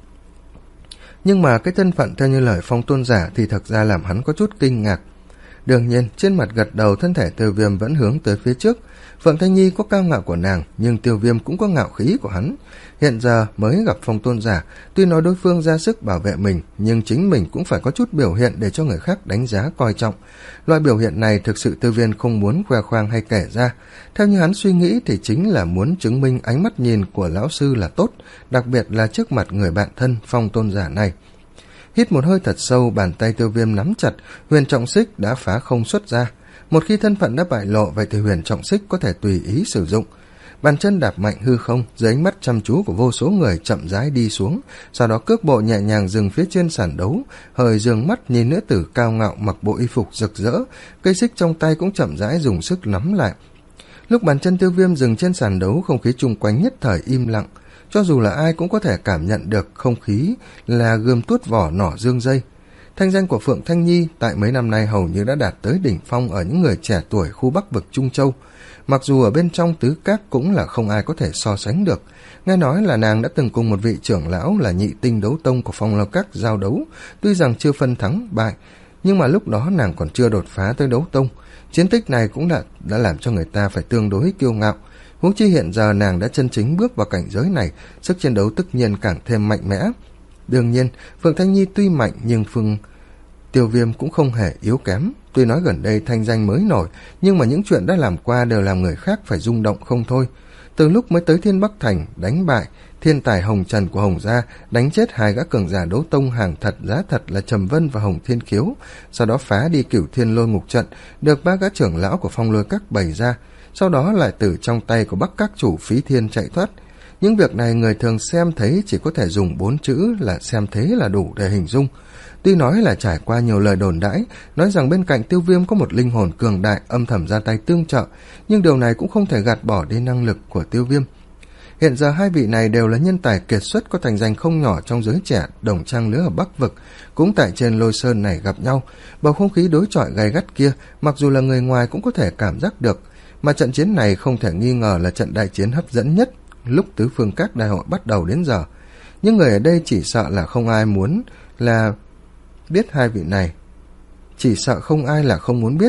S1: Nhưng mà cái thân phận theo như lời Phong tôn giả thì thật ra làm hắn có chút kinh ngạc. Đương nhiên, trên mặt gật đầu, thân thể Tiêu Viêm vẫn hướng tới phía trước. Phượng Thanh Nhi có cao ngạo của nàng, nhưng Tiêu Viêm cũng có ngạo khí của hắn. Hiện giờ mới gặp Phong tôn giả, tuy nói đối phương ra sức bảo vệ mình, nhưng chính mình cũng phải có chút biểu hiện để cho người khác đánh giá coi trọng. Loại biểu hiện này thực sự Tiêu Viêm không muốn khoe khoang hay kể ra. Theo như hắn suy nghĩ thì chính là muốn chứng minh ánh mắt nhìn của lão sư là tốt, đặc biệt là trước mặt người bạn thân Phong tôn giả này. Hít một hơi thật sâu, bàn tay Tiêu Viêm nắm chặt, huyền trọng xích đã phá không xuất ra. Một khi thân phận đã bại lộ, vậy thì huyền trọng xích có thể tùy ý sử dụng. Bàn chân đạp mạnh hư không, dưới ánh mắt chăm chú của vô số người chậm rãi đi xuống, sau đó cước bộ nhẹ nhàng dừng phía trên sàn đấu, hơi dương mắt nhìn nữ tử cao ngạo mặc bộ y phục rực rỡ, cây xích trong tay cũng chậm rãi dùng sức nắm lại. Lúc bàn chân Tiêu Viêm dừng trên sàn đấu, không khí chung quanh nhất thời im lặng. Cho dù là ai cũng có thể cảm nhận được không khí là gươm tuốt vỏ nỏ dương dây. Thanh danh của Phượng Thanh Nhi tại mấy năm nay hầu như đã đạt tới đỉnh phong ở những người trẻ tuổi khu Bắc vực Trung Châu. Mặc dù ở bên trong tứ các cũng là không ai có thể so sánh được. Nghe nói là nàng đã từng cùng một vị trưởng lão là nhị tinh đấu tông của Phong Lôi Các giao đấu, tuy rằng chưa phân thắng bại, nhưng mà lúc đó nàng còn chưa đột phá tới đấu tông. Chiến tích này cũng đã, đã làm cho người ta phải tương đối kiêu ngạo. Huống chi hiện giờ nàng đã chân chính bước vào cảnh giới này, sức chiến đấu tất nhiên càng thêm mạnh mẽ. Đương nhiên, Phượng Thanh Nhi tuy mạnh nhưng Phương Tiêu Viêm cũng không hề yếu kém. Tuy nói gần đây thanh danh mới nổi, nhưng mà những chuyện đã làm qua đều làm người khác phải rung động không thôi. Từ lúc mới tới Thiên Bắc Thành, đánh bại thiên tài Hồng Trần của Hồng Gia, đánh chết hai gã cường giả đấu tông hàng thật giá thật là Trầm Vân và Hồng Thiên Khiếu, sau đó phá đi Cửu Thiên Lôi Ngục trận, được ba gã trưởng lão của Phong Lôi Các bày ra, sau đó lại từ trong tay của Bắc Các chủ Phí Thiên chạy thoát. Những việc này người thường xem thấy chỉ có thể dùng bốn chữ là xem thế là đủ để hình dung. Tuy nói là trải qua nhiều lời đồn đãi, nói rằng bên cạnh Tiêu Viêm có một linh hồn cường đại âm thầm ra tay tương trợ, nhưng điều này cũng không thể gạt bỏ đi năng lực của Tiêu Viêm. Hiện giờ hai vị này đều là nhân tài kiệt xuất có thành danh không nhỏ trong giới trẻ đồng trang lứa ở Bắc vực, cũng tại trên Lôi Sơn này gặp nhau. Bầu không khí đối chọi gay gắt kia, mặc dù là người ngoài cũng có thể cảm giác được, mà trận chiến này không thể nghi ngờ là trận đại chiến hấp dẫn nhất lúc tứ phương các đại hội bắt đầu đến giờ. Những người ở đây chỉ sợ là không ai muốn là biết hai vị này. Chỉ sợ không ai là không muốn biết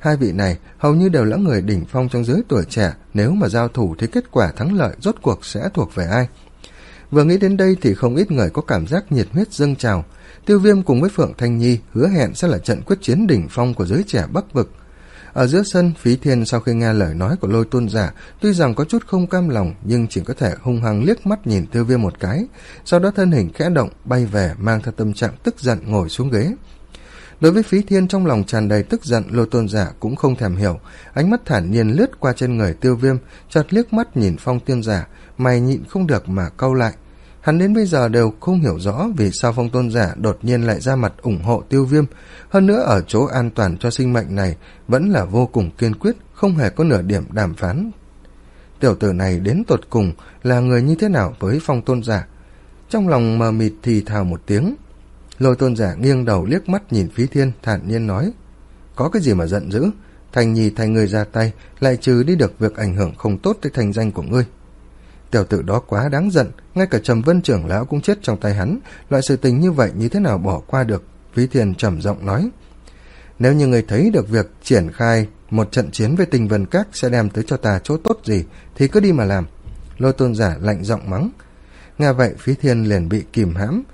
S1: Hai vị này hầu như đều là người đỉnh phong trong giới tuổi trẻ, nếu mà giao thủ thì kết quả thắng lợi rốt cuộc sẽ thuộc về ai? Vừa nghĩ đến đây thì không ít người có cảm giác nhiệt huyết dâng trào. Tiêu Viêm cùng với Phượng Thanh Nhi hứa hẹn sẽ là trận quyết chiến đỉnh phong của giới trẻ Bắc vực. Ở giữa sân, Phí Thiên sau khi nghe lời nói của Lôi Tôn giả, tuy rằng có chút không cam lòng nhưng chỉ có thể hung hăng liếc mắt nhìn Tiêu Viêm một cái, sau đó thân hình khẽ động bay về, mang theo tâm trạng tức giận ngồi xuống ghế. Đối với Phí Thiên trong lòng tràn đầy tức giận, Lôi Tôn giả cũng không thèm hiểu, ánh mắt thản nhiên lướt qua trên người Tiêu Viêm, chợt liếc mắt nhìn Phong Tiên giả, mày nhịn không được mà cau lại. Hắn đến bây giờ đều không hiểu rõ vì sao Phong Tôn giả đột nhiên lại ra mặt ủng hộ Tiêu Viêm, hơn nữa ở chỗ an toàn cho sinh mệnh này vẫn là vô cùng kiên quyết, không hề có nửa điểm đàm phán. Tiểu tử này đến tột cùng là người như thế nào với Phong Tôn giả? Trong lòng mờ mịt thì thào một tiếng. Lôi Tôn giả nghiêng đầu liếc mắt nhìn Phí Thiên, thản nhiên nói: có cái gì mà giận dữ? Thành Nhi thay ngươi ra tay, lại trừ đi được việc ảnh hưởng không tốt tới thành danh của ngươi. Tiểu tử đó quá đáng giận, ngay cả Trầm Vân trưởng lão cũng chết trong tay hắn, loại sự tình như vậy như thế nào bỏ qua được? Phí Thiên trầm giọng nói: nếu như người thấy được việc triển khai một trận chiến với Tình Vân Các sẽ đem tới cho ta chỗ tốt gì thì cứ đi mà làm. Lôi Tôn giả lạnh giọng mắng. Nghe vậy Phí Thiên liền bị kìm hãm,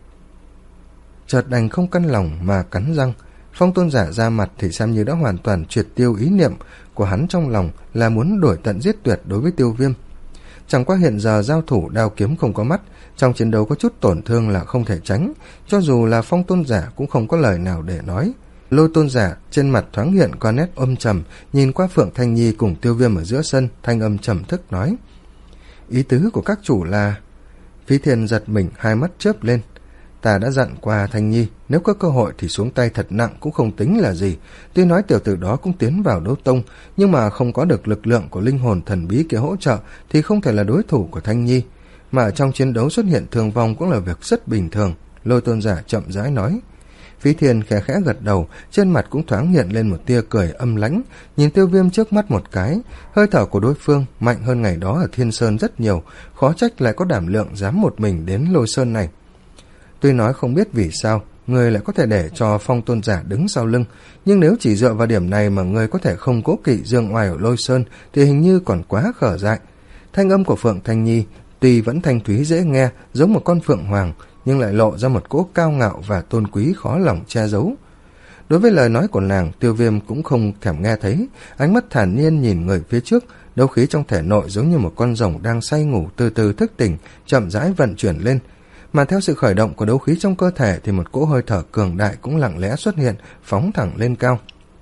S1: chợt đành không căn lòng mà cắn răng. Phong Tôn giả ra mặt thì xem như đã hoàn toàn triệt tiêu ý niệm của hắn trong lòng là muốn đổi tận giết tuyệt đối với Tiêu Viêm. Chẳng qua hiện giờ giao thủ đao kiếm không có mắt, trong chiến đấu có chút tổn thương là không thể tránh, cho dù là Phong Tôn giả cũng không có lời nào để nói. Lôi Tôn giả trên mặt thoáng hiện qua nét âm trầm, nhìn qua Phượng Thanh Nhi cùng Tiêu Viêm ở giữa sân, thanh âm trầm thức nói: ý tứ của các chủ là... Phí Thiên giật mình, hai mắt chớp lên. Ta đã dặn qua Thanh Nhi, nếu có cơ hội thì xuống tay thật nặng cũng không tính là gì. Tuy nói tiểu tử đó cũng tiến vào đấu tông, nhưng mà không có được lực lượng của linh hồn thần bí kia hỗ trợ thì không thể là đối thủ của Thanh Nhi. Mà ở trong chiến đấu xuất hiện thương vong cũng là việc rất bình thường. Lôi Tôn giả chậm rãi nói. Phí Thiên khẽ khẽ gật đầu, trên mặt cũng thoáng hiện lên một tia cười âm lãnh, nhìn Tiêu Viêm trước mắt một cái. Hơi thở của đối phương mạnh hơn ngày đó ở Thiên Sơn rất nhiều, khó trách lại có đảm lượng dám một mình đến Lôi Sơn này. Tuy nói không biết vì sao người lại có thể để cho Phong Tôn giả đứng sau lưng, nhưng nếu chỉ dựa vào điểm này mà người có thể không cố kỵ dương oai ở Lôi Sơn thì hình như còn quá khở dại. Thanh âm của Phượng Thanh Nhi tuy vẫn thanh thúy dễ nghe, giống một con phượng hoàng, nhưng lại lộ ra một cỗ cao ngạo và tôn quý khó lòng che giấu. Đối với lời nói của nàng, Tiêu Viêm cũng không thèm nghe thấy, ánh mắt thản nhiên nhìn người phía trước, đấu khí trong thể nội giống như một con rồng đang say ngủ từ từ thức tỉnh, chậm rãi vận chuyển lên. Mà theo sự khởi động của đấu khí trong cơ thể thì một cỗ hơi thở cường đại cũng lặng lẽ xuất hiện, phóng thẳng lên cao.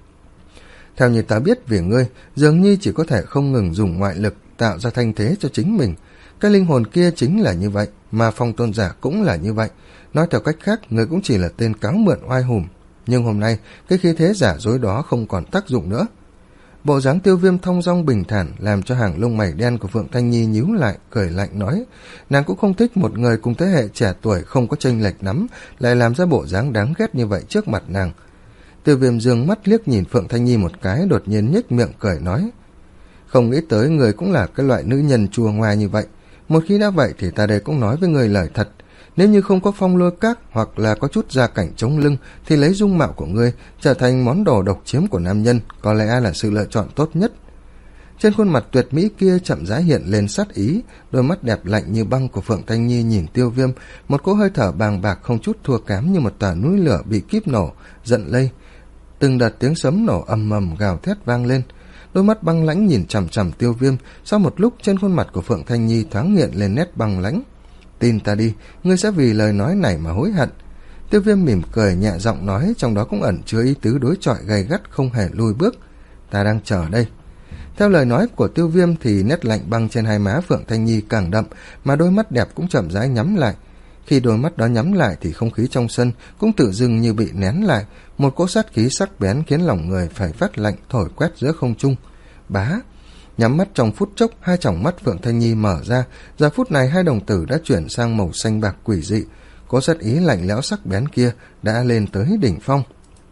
S1: Theo như ta biết về ngươi, dường như chỉ có thể không ngừng dùng ngoại lực tạo ra thanh thế cho chính mình. Cái linh hồn kia chính là như vậy, mà Phong Tôn giả cũng là như vậy. Nói theo cách khác, người cũng chỉ là tên cáo mượn oai hùm. Nhưng hôm nay, cái khí thế giả dối đó không còn tác dụng nữa. Bộ dáng Tiêu Viêm thong dong bình thản làm cho hàng lông mày đen của Phượng Thanh Nhi nhíu lại, cười lạnh nói. Nàng cũng không thích một người cùng thế hệ trẻ tuổi không có chênh lệch lắm, lại làm ra bộ dáng đáng ghét như vậy trước mặt nàng. Tiêu Viêm dương mắt liếc nhìn Phượng Thanh Nhi một cái, đột nhiên nhếch miệng cười nói. Không nghĩ tới người cũng là cái loại nữ nhân chua ngoa như vậy. Một khi đã vậy thì ta đây cũng nói với người lời thật. Nếu như không có Phong Lôi Các hoặc là có chút gia cảnh chống lưng thì lấy dung mạo của ngươi trở thành món đồ độc chiếm của nam nhân có lẽ là sự lựa chọn tốt nhất. Trên khuôn mặt tuyệt mỹ kia chậm rãi hiện lên sát ý, đôi mắt đẹp lạnh như băng của Phượng Thanh Nhi nhìn Tiêu Viêm, một cỗ hơi thở bàng bạc không chút thua kém như một tòa núi lửa bị kíp nổ, giận lây. Từng đợt tiếng sấm nổ ầm ầm gào thét vang lên. Đôi mắt băng lãnh nhìn chằm chằm Tiêu Viêm, sau một lúc trên khuôn mặt của Phượng Thanh Nhi thoáng hiện lên nét băng lãnh. Tin ta đi, ngươi sẽ vì lời nói này mà hối hận. Tiêu Viêm mỉm cười nhẹ giọng nói, trong đó cũng ẩn chứa ý tứ đối chọi gay gắt không hề lùi bước. Ta đang chờ đây. Theo lời nói của Tiêu Viêm thì nét lạnh băng trên hai má Phượng Thanh Nhi càng đậm, mà đôi mắt đẹp cũng chậm rãi nhắm lại. Khi đôi mắt đó nhắm lại thì không khí trong sân cũng tự dưng như bị nén lại, một cỗ sát khí sắc bén khiến lòng người phải phát lạnh thổi quét giữa không trung. Bá! Nhắm mắt trong phút chốc, hai tròng mắt Phượng Thanh Nhi mở ra, giờ phút này hai đồng tử đã chuyển sang màu xanh bạc quỷ dị, cỗ sát ý lạnh lẽo sắc bén kia đã lên tới đỉnh phong.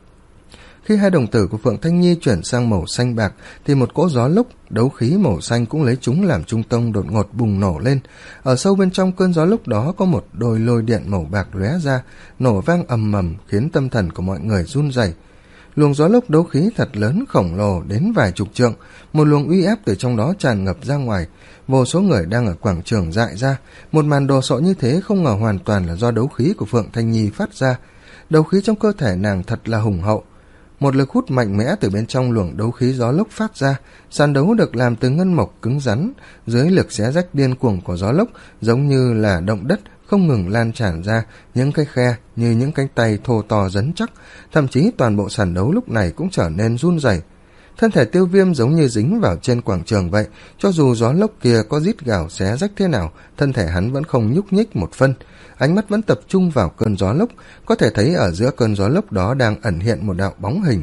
S1: Khi hai đồng tử của Phượng Thanh Nhi chuyển sang màu xanh bạc thì một cỗ gió lốc, đấu khí màu xanh cũng lấy chúng làm trung tâm đột ngột bùng nổ lên. Ở sâu bên trong cơn gió lốc đó có một đôi lôi điện màu bạc lóe ra, nổ vang ầm ầm khiến tâm thần của mọi người run rẩy. luồng gió lốc đấu khí thật lớn khổng lồ đến vài chục trượng, một luồng uy áp từ trong đó tràn ngập ra ngoài. Vô số người đang ở quảng trường dại ra, một màn đồ sộ như thế không ngờ hoàn toàn là do đấu khí của Phượng Thanh Nhi phát ra. Đấu khí trong cơ thể nàng thật là hùng hậu, một lực hút mạnh mẽ từ bên trong luồng đấu khí gió lốc phát ra. Sàn đấu được làm từ ngân mộc cứng rắn, dưới lực xé rách điên cuồng của gió lốc giống như là động đất không ngừng lan tràn ra những cái khe như những cánh tay thô to rắn chắc, thậm chí toàn bộ sàn đấu lúc này cũng trở nên run rẩy. Thân thể Tiêu Viêm giống như dính vào trên quảng trường vậy, cho dù gió lốc kia có rít gào xé rách thế nào, thân thể hắn vẫn không nhúc nhích một phân. Ánh mắt vẫn tập trung vào cơn gió lốc, có thể thấy ở giữa cơn gió lốc đó đang ẩn hiện một đạo bóng hình.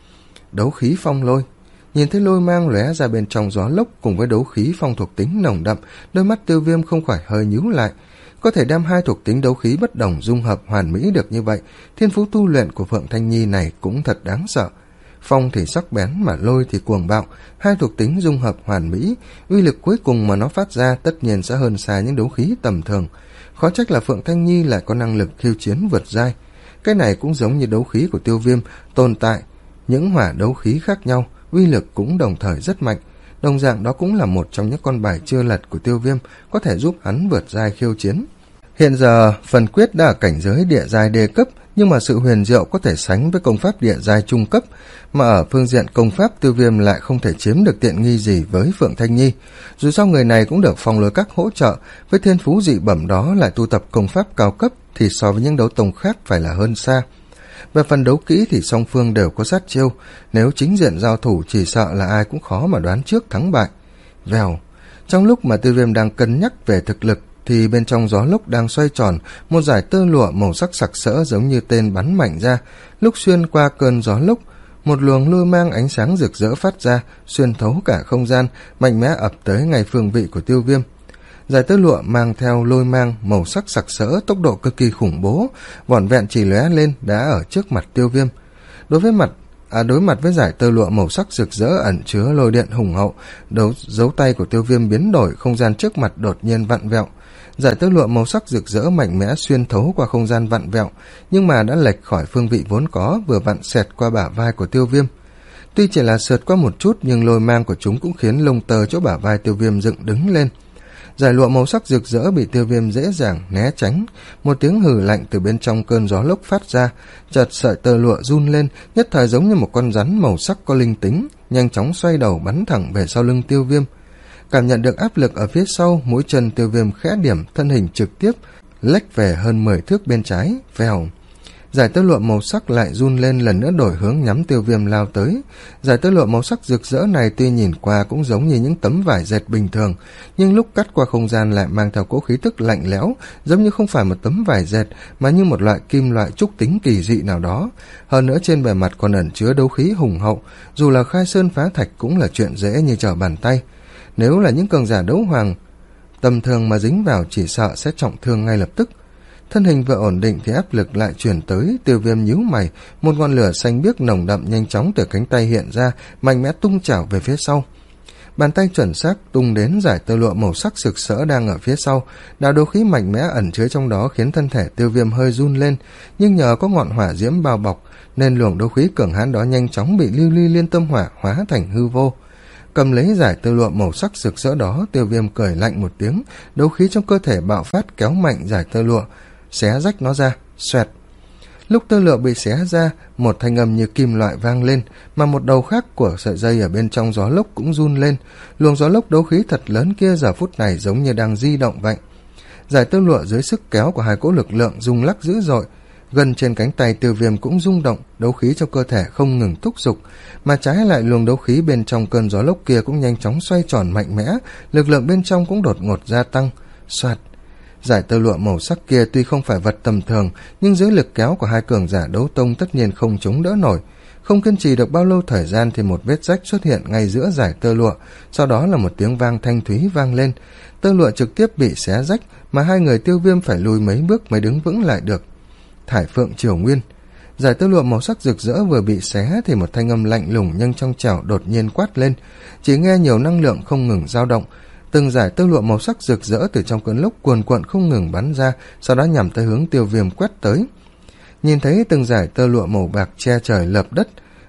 S1: Đấu khí phong lôi. Nhìn thấy lôi mang lóe ra bên trong gió lốc cùng với đấu khí phong thuộc tính nồng đậm, đôi mắt Tiêu Viêm không khỏi hơi nhíu lại. Có thể đem hai thuộc tính đấu khí bất đồng dung hợp hoàn mỹ được như vậy, thiên phú tu luyện của Phượng Thanh Nhi này cũng thật đáng sợ. Phong thì sắc bén mà lôi thì cuồng bạo, hai thuộc tính dung hợp hoàn mỹ, uy lực cuối cùng mà nó phát ra tất nhiên sẽ hơn xa những đấu khí tầm thường. Khó trách là Phượng Thanh Nhi lại có năng lực khiêu chiến vượt giai. Cái này cũng giống như đấu khí của Tiêu Viêm tồn tại những hỏa đấu khí khác nhau, uy lực cũng đồng thời rất mạnh. Đồng dạng đó cũng là một trong những con bài chưa lật của Tiêu Viêm, có thể giúp hắn vượt giai khiêu chiến. Hiện giờ phần quyết đã ở cảnh giới địa giai đề cấp, nhưng mà sự huyền diệu có thể sánh với công pháp địa giai trung cấp, mà ở phương diện công pháp Tiêu Viêm lại không thể chiếm được tiện nghi gì với Phượng Thanh Nhi. Dù sao người này cũng được Phong Lôi Các hỗ trợ, với thiên phú dị bẩm đó lại tu tập công pháp cao cấp thì so với những đấu tông khác phải là hơn xa. Về phần đấu kỹ thì song phương đều có sát chiêu, nếu chính diện giao thủ chỉ sợ là ai cũng khó mà đoán trước thắng bại. Vèo, trong lúc mà Tiêu Viêm đang cân nhắc về thực lực thì bên trong gió lốc đang xoay tròn, một dải tơ lụa màu sắc sặc sỡ giống như tên bắn mạnh ra. Lúc xuyên qua cơn gió lốc, một luồng lôi mang ánh sáng rực rỡ phát ra, xuyên thấu cả không gian, mạnh mẽ ập tới ngay phương vị của Tiêu Viêm. Dải tơ lụa mang theo lôi mang màu sắc sặc sỡ, tốc độ cực kỳ khủng bố, vỏn vẹn chỉ lóe lên đã ở trước mặt Tiêu Viêm. Đối với mặt À, đối mặt với dải tơ lụa màu sắc rực rỡ ẩn chứa lôi điện hùng hậu, đấu, dấu tay của Tiêu Viêm biến đổi, không gian trước mặt đột nhiên vặn vẹo. Dải tơ lụa màu sắc rực rỡ mạnh mẽ xuyên thấu qua không gian vặn vẹo, nhưng mà đã lệch khỏi phương vị vốn có, vừa vặn xẹt qua bả vai của Tiêu Viêm. Tuy chỉ là sượt qua một chút, nhưng lôi mang của chúng cũng khiến lông tơ chỗ bả vai Tiêu Viêm dựng đứng lên. Dải lụa màu sắc rực rỡ bị Tiêu Viêm dễ dàng né tránh. Một tiếng hừ lạnh từ bên trong cơn gió lốc phát ra, chợt sợi tơ lụa run lên, nhất thời giống như một con rắn màu sắc có linh tính, nhanh chóng xoay đầu bắn thẳng về sau lưng Tiêu Viêm. Cảm nhận được áp lực ở phía sau, mũi chân Tiêu Viêm khẽ điểm, thân hình trực tiếp lách về hơn mười thước bên trái. Vèo, dải tơ lụa màu sắc lại run lên, lần nữa đổi hướng nhắm Tiêu Viêm lao tới. Dải tơ lụa màu sắc rực rỡ này tuy nhìn qua cũng giống như những tấm vải dệt bình thường, nhưng lúc cắt qua không gian lại mang theo cỗ khí tức lạnh lẽo, giống như không phải một tấm vải dệt mà như một loại kim loại trúc tính kỳ dị nào đó. Hơn nữa trên bề mặt còn ẩn chứa đấu khí hùng hậu, dù là khai sơn phá thạch cũng là chuyện dễ như trở bàn tay. Nếu là những cường giả đấu hoàng tầm thường mà dính vào chỉ sợ sẽ trọng thương ngay lập tức. Thân hình vừa ổn định thì áp lực lại chuyển tới. Tiêu Viêm nhíu mày, một ngọn lửa xanh biếc nồng đậm nhanh chóng từ cánh tay hiện ra, mạnh mẽ tung chảo về phía sau. Bàn tay chuẩn xác tung đến dải tơ lụa màu sắc sực sỡ đang ở phía sau. Đạo đấu khí mạnh mẽ ẩn chứa trong đó khiến thân thể Tiêu Viêm hơi run lên, nhưng nhờ có ngọn hỏa diễm bao bọc nên luồng đấu khí cường hãn đó nhanh chóng bị lưu ly liên tâm hỏa hóa thành hư vô. Cầm lấy dải tơ lụa màu sắc rực rỡ đó, Tiêu Viêm cười lạnh một tiếng, đấu khí trong cơ thể bạo phát kéo mạnh dải tơ lụa, xé rách nó ra. Xoẹt. Lúc tơ lụa bị xé ra, một thanh âm như kim loại vang lên, mà một đầu khác của sợi dây ở bên trong gió lốc cũng run lên. Luồng gió lốc đấu khí thật lớn kia giờ phút này giống như đang di động vậy. Dải tơ lụa dưới sức kéo của hai cỗ lực lượng rung lắc dữ dội, gần trên cánh tay Tiêu Viêm cũng rung động, đấu khí trong cơ thể không ngừng thúc giục, mà trái lại luồng đấu khí bên trong cơn gió lốc kia cũng nhanh chóng xoay tròn mạnh mẽ, lực lượng bên trong cũng đột ngột gia tăng. Soạt. Dải tơ lụa màu sắc kia tuy không phải vật tầm thường, nhưng dưới lực kéo của hai cường giả đấu tông tất nhiên không chống đỡ nổi. Không kiên trì được bao lâu thời gian thì một vết rách xuất hiện ngay giữa dải tơ lụa, sau đó là một tiếng vang thanh thúy vang lên. Tơ lụa trực tiếp bị xé rách, mà hai người Tiêu Viêm phải lùi mấy bước mới đứng vững lại được. Thải Phượng Triều Nguyên. Dải tơ lụa màu sắc rực rỡ vừa bị xé thì một thanh âm lạnh lùng nhưng trong trẻo đột nhiên quát lên, chỉ nghe nhiều năng lượng không ngừng dao động. Từng dải tơ lụa màu sắc rực rỡ từ trong cơn lốc cuồn cuộn không ngừng bắn ra, sau đó nhằm tới hướng Tiêu Viêm quét tới. Nhìn thấy từng dải tơ lụa màu bạc che trời lấp đất,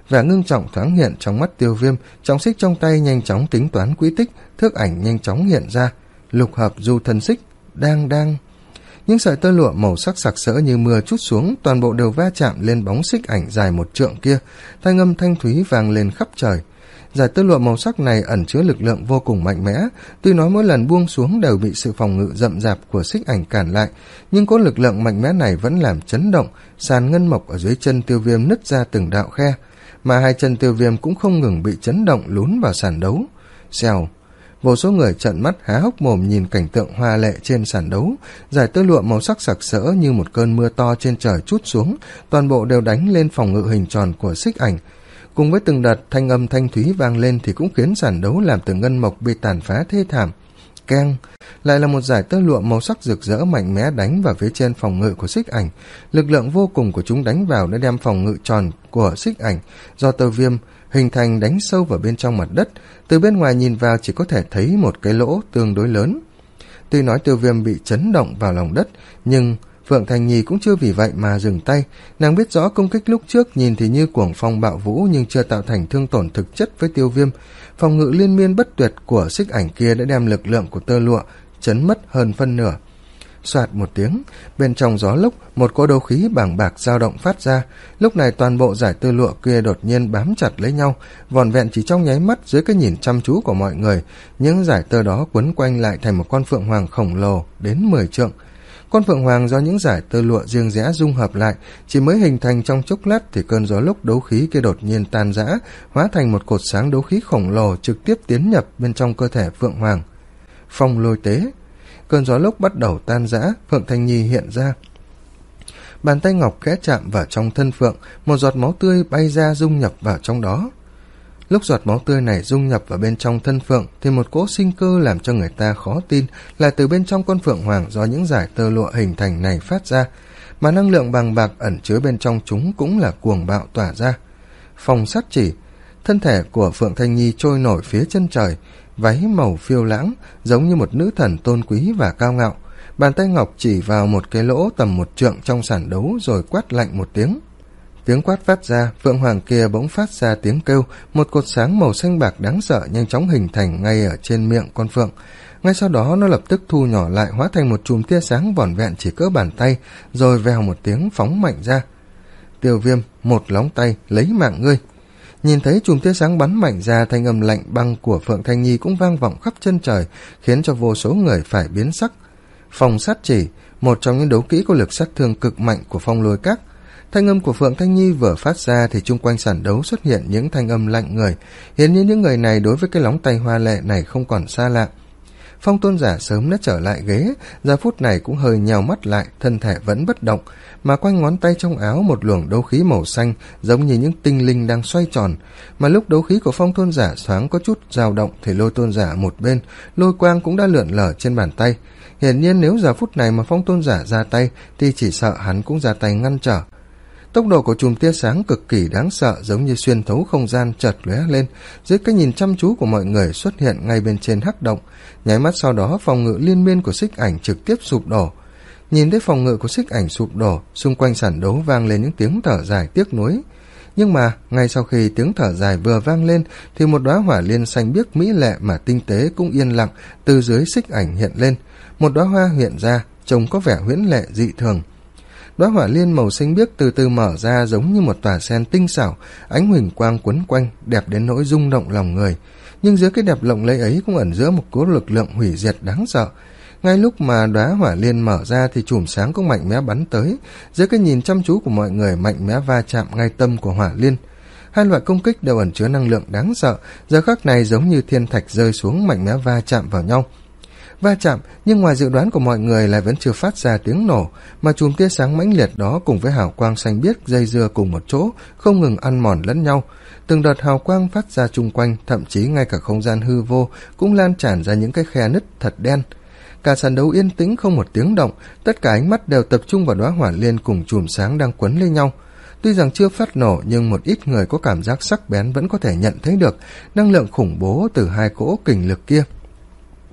S1: Vẻ ngưng trọng thoáng hiện trong mắt Tiêu Viêm, trọng xích trong tay nhanh chóng tính toán quỹ tích, thước ảnh nhanh chóng hiện ra. Lục hợp du thân xích, đang đang... Những sợi tơ lụa màu sắc sặc sỡ như mưa trút xuống, toàn bộ đều va chạm lên bóng xích ảnh dài một trượng kia, thanh âm thanh thúy vang lên khắp trời. Giải tơ lụa màu sắc này ẩn chứa lực lượng vô cùng mạnh mẽ, tuy nói mỗi lần buông xuống đều bị sự phòng ngự rậm rạp của xích ảnh cản lại, nhưng có lực lượng mạnh mẽ này vẫn làm chấn động, sàn ngân mộc ở dưới chân Tiêu Viêm nứt ra từng đạo khe, mà hai chân Tiêu Viêm cũng không ngừng bị chấn động lún vào sàn đấu. Xèo, vô số người trợn mắt há hốc mồm nhìn cảnh tượng hoa lệ trên sàn đấu. Giải tơ lụa màu sắc sặc sỡ như một cơn mưa to trên trời trút xuống, toàn bộ đều đánh lên phòng ngự hình tròn của xích ảnh. Cùng với từng đợt thanh âm thanh thúy vang lên thì cũng khiến sàn đấu làm từ ngân mộc bị tàn phá thê thảm. Keng, lại là một giải tơ lụa màu sắc rực rỡ mạnh mẽ đánh vào phía trên phòng ngự của xích ảnh. Lực lượng vô cùng của chúng đánh vào đã đem phòng ngự tròn của xích ảnh do Tiêu Viêm hình thành đánh sâu vào bên trong mặt đất. Từ bên ngoài nhìn vào chỉ có thể thấy một cái lỗ tương đối lớn. Tuy nói Tiêu Viêm bị chấn động vào lòng đất, nhưng Phượng Thanh Nhi cũng chưa vì vậy mà dừng tay. Nàng biết rõ công kích lúc trước nhìn thì như cuồng phong bạo vũ nhưng chưa tạo thành thương tổn thực chất với Tiêu Viêm. Phòng ngự liên miên bất tuyệt của xích ảnh kia đã đem lực lượng của tơ lụa chấn mất hơn phân nửa. Soạt một tiếng, bên trong gió lốc một cỗ đấu khí bàng bạc dao động phát ra. Lúc này toàn bộ giải tơ lụa kia đột nhiên bám chặt lấy nhau, vòn vẹn chỉ trong nháy mắt dưới cái nhìn chăm chú của mọi người, những giải tơ đó quấn quanh lại thành một con phượng hoàng khổng lồ đến mười trượng. Con phượng hoàng do những giải tơ lụa riêng rẽ dung hợp lại, chỉ mới hình thành trong chốc lát thì cơn gió lốc đấu khí kia đột nhiên tan rã, hóa thành một cột sáng đấu khí khổng lồ trực tiếp tiến nhập bên trong cơ thể phượng hoàng. Phong lôi tế. Cơn gió lốc bắt đầu tan rã, Phượng Thanh Nhi hiện ra. Bàn tay ngọc khẽ chạm vào trong thân phượng, một giọt máu tươi bay ra dung nhập vào trong đó. Lúc giọt máu tươi này dung nhập vào bên trong thân phượng thì một cỗ sinh cơ làm cho người ta khó tin là từ bên trong con phượng hoàng do những giải tơ lụa hình thành này phát ra, mà năng lượng bàng bạc ẩn chứa bên trong chúng cũng là cuồng bạo tỏa ra. Phong sát chỉ, thân thể của Phượng Thanh Nhi trôi nổi phía chân trời, váy màu phiêu lãng giống như một nữ thần tôn quý và cao ngạo. Bàn tay ngọc chỉ vào một cái lỗ tầm một trượng trong sàn đấu rồi quát lạnh một tiếng. Tiếng quát phát ra, phượng hoàng kia bỗng phát ra tiếng kêu, một cột sáng màu xanh bạc đáng sợ nhanh chóng hình thành ngay ở trên miệng con phượng. Ngay sau đó nó lập tức thu nhỏ lại, hóa thành một chùm tia sáng vỏn vẹn chỉ cỡ bàn tay, rồi vèo một tiếng phóng mạnh ra. Tiêu Viêm, một lóng tay lấy mạng ngươi. Nhìn thấy chùm tia sáng bắn mạnh ra, thanh âm lạnh băng của Phượng Thanh Nhi cũng vang vọng khắp chân trời, khiến cho vô số người phải biến sắc. Phong sát chỉ, một trong những đấu kỹ có lực sát thương cực mạnh của Phong Lôi Các. Thanh âm của Phượng Thanh Nhi vừa phát ra thì chung quanh sàn đấu xuất hiện những thanh âm lạnh người, hiển nhiên những người này đối với cái lóng tay hoa lệ này không còn xa lạ. Phong Tôn Giả sớm đã trở lại ghế, giờ phút này cũng hơi nheo mắt lại, thân thể vẫn bất động, mà quanh ngón tay trong áo một luồng đấu khí màu xanh giống như những tinh linh đang xoay tròn. Mà lúc đấu khí của Phong Tôn Giả thoáng có chút dao động thì Lôi Tôn Giả một bên, lôi quang cũng đã lượn lờ trên bàn tay. Hiển nhiên nếu giờ phút này mà Phong Tôn Giả ra tay thì chỉ sợ hắn cũng ra tay ngăn trở. Tốc độ của chùm tia sáng cực kỳ đáng sợ, giống như xuyên thấu không gian chợt lóe lên, dưới cái nhìn chăm chú của mọi người xuất hiện ngay bên trên hắc động. Nháy mắt sau đó phòng ngự liên miên của xích ảnh trực tiếp sụp đổ. Nhìn thấy phòng ngự của xích ảnh sụp đổ, xung quanh sàn đấu vang lên những tiếng thở dài tiếc nuối. Nhưng mà ngay sau khi tiếng thở dài vừa vang lên thì một đóa hỏa liên xanh biếc mỹ lệ mà tinh tế cũng yên lặng từ dưới xích ảnh hiện lên. Một đóa hoa hiện ra, trông có vẻ huyễn lệ dị thường. Đóa hỏa liên màu xanh biếc từ từ mở ra giống như một tòa sen tinh xảo, ánh huỳnh quang quấn quanh, đẹp đến nỗi rung động lòng người. Nhưng dưới cái đẹp lộng lẫy ấy cũng ẩn giữa một cỗ lực lượng hủy diệt đáng sợ. Ngay lúc mà đóa hỏa liên mở ra thì chùm sáng cũng mạnh mẽ bắn tới, dưới cái nhìn chăm chú của mọi người mạnh mẽ va chạm ngay tâm của hỏa liên. Hai loại công kích đều ẩn chứa năng lượng đáng sợ, giờ khắc này giống như thiên thạch rơi xuống mạnh mẽ va chạm vào nhau. Va chạm, nhưng ngoài dự đoán của mọi người lại vẫn chưa phát ra tiếng nổ, mà chùm tia sáng mãnh liệt đó cùng với hào quang xanh biếc dây dưa cùng một chỗ, không ngừng ăn mòn lẫn nhau. Từng đợt hào quang phát ra chung quanh, thậm chí ngay cả không gian hư vô cũng lan tràn ra những cái khe nứt thật đen. Cả sàn đấu yên tĩnh không một tiếng động, tất cả ánh mắt đều tập trung vào đóa hỏa liên cùng chùm sáng đang quấn lên nhau. Tuy rằng chưa phát nổ nhưng một ít người có cảm giác sắc bén vẫn có thể nhận thấy được năng lượng khủng bố từ hai cỗ kình lực kia.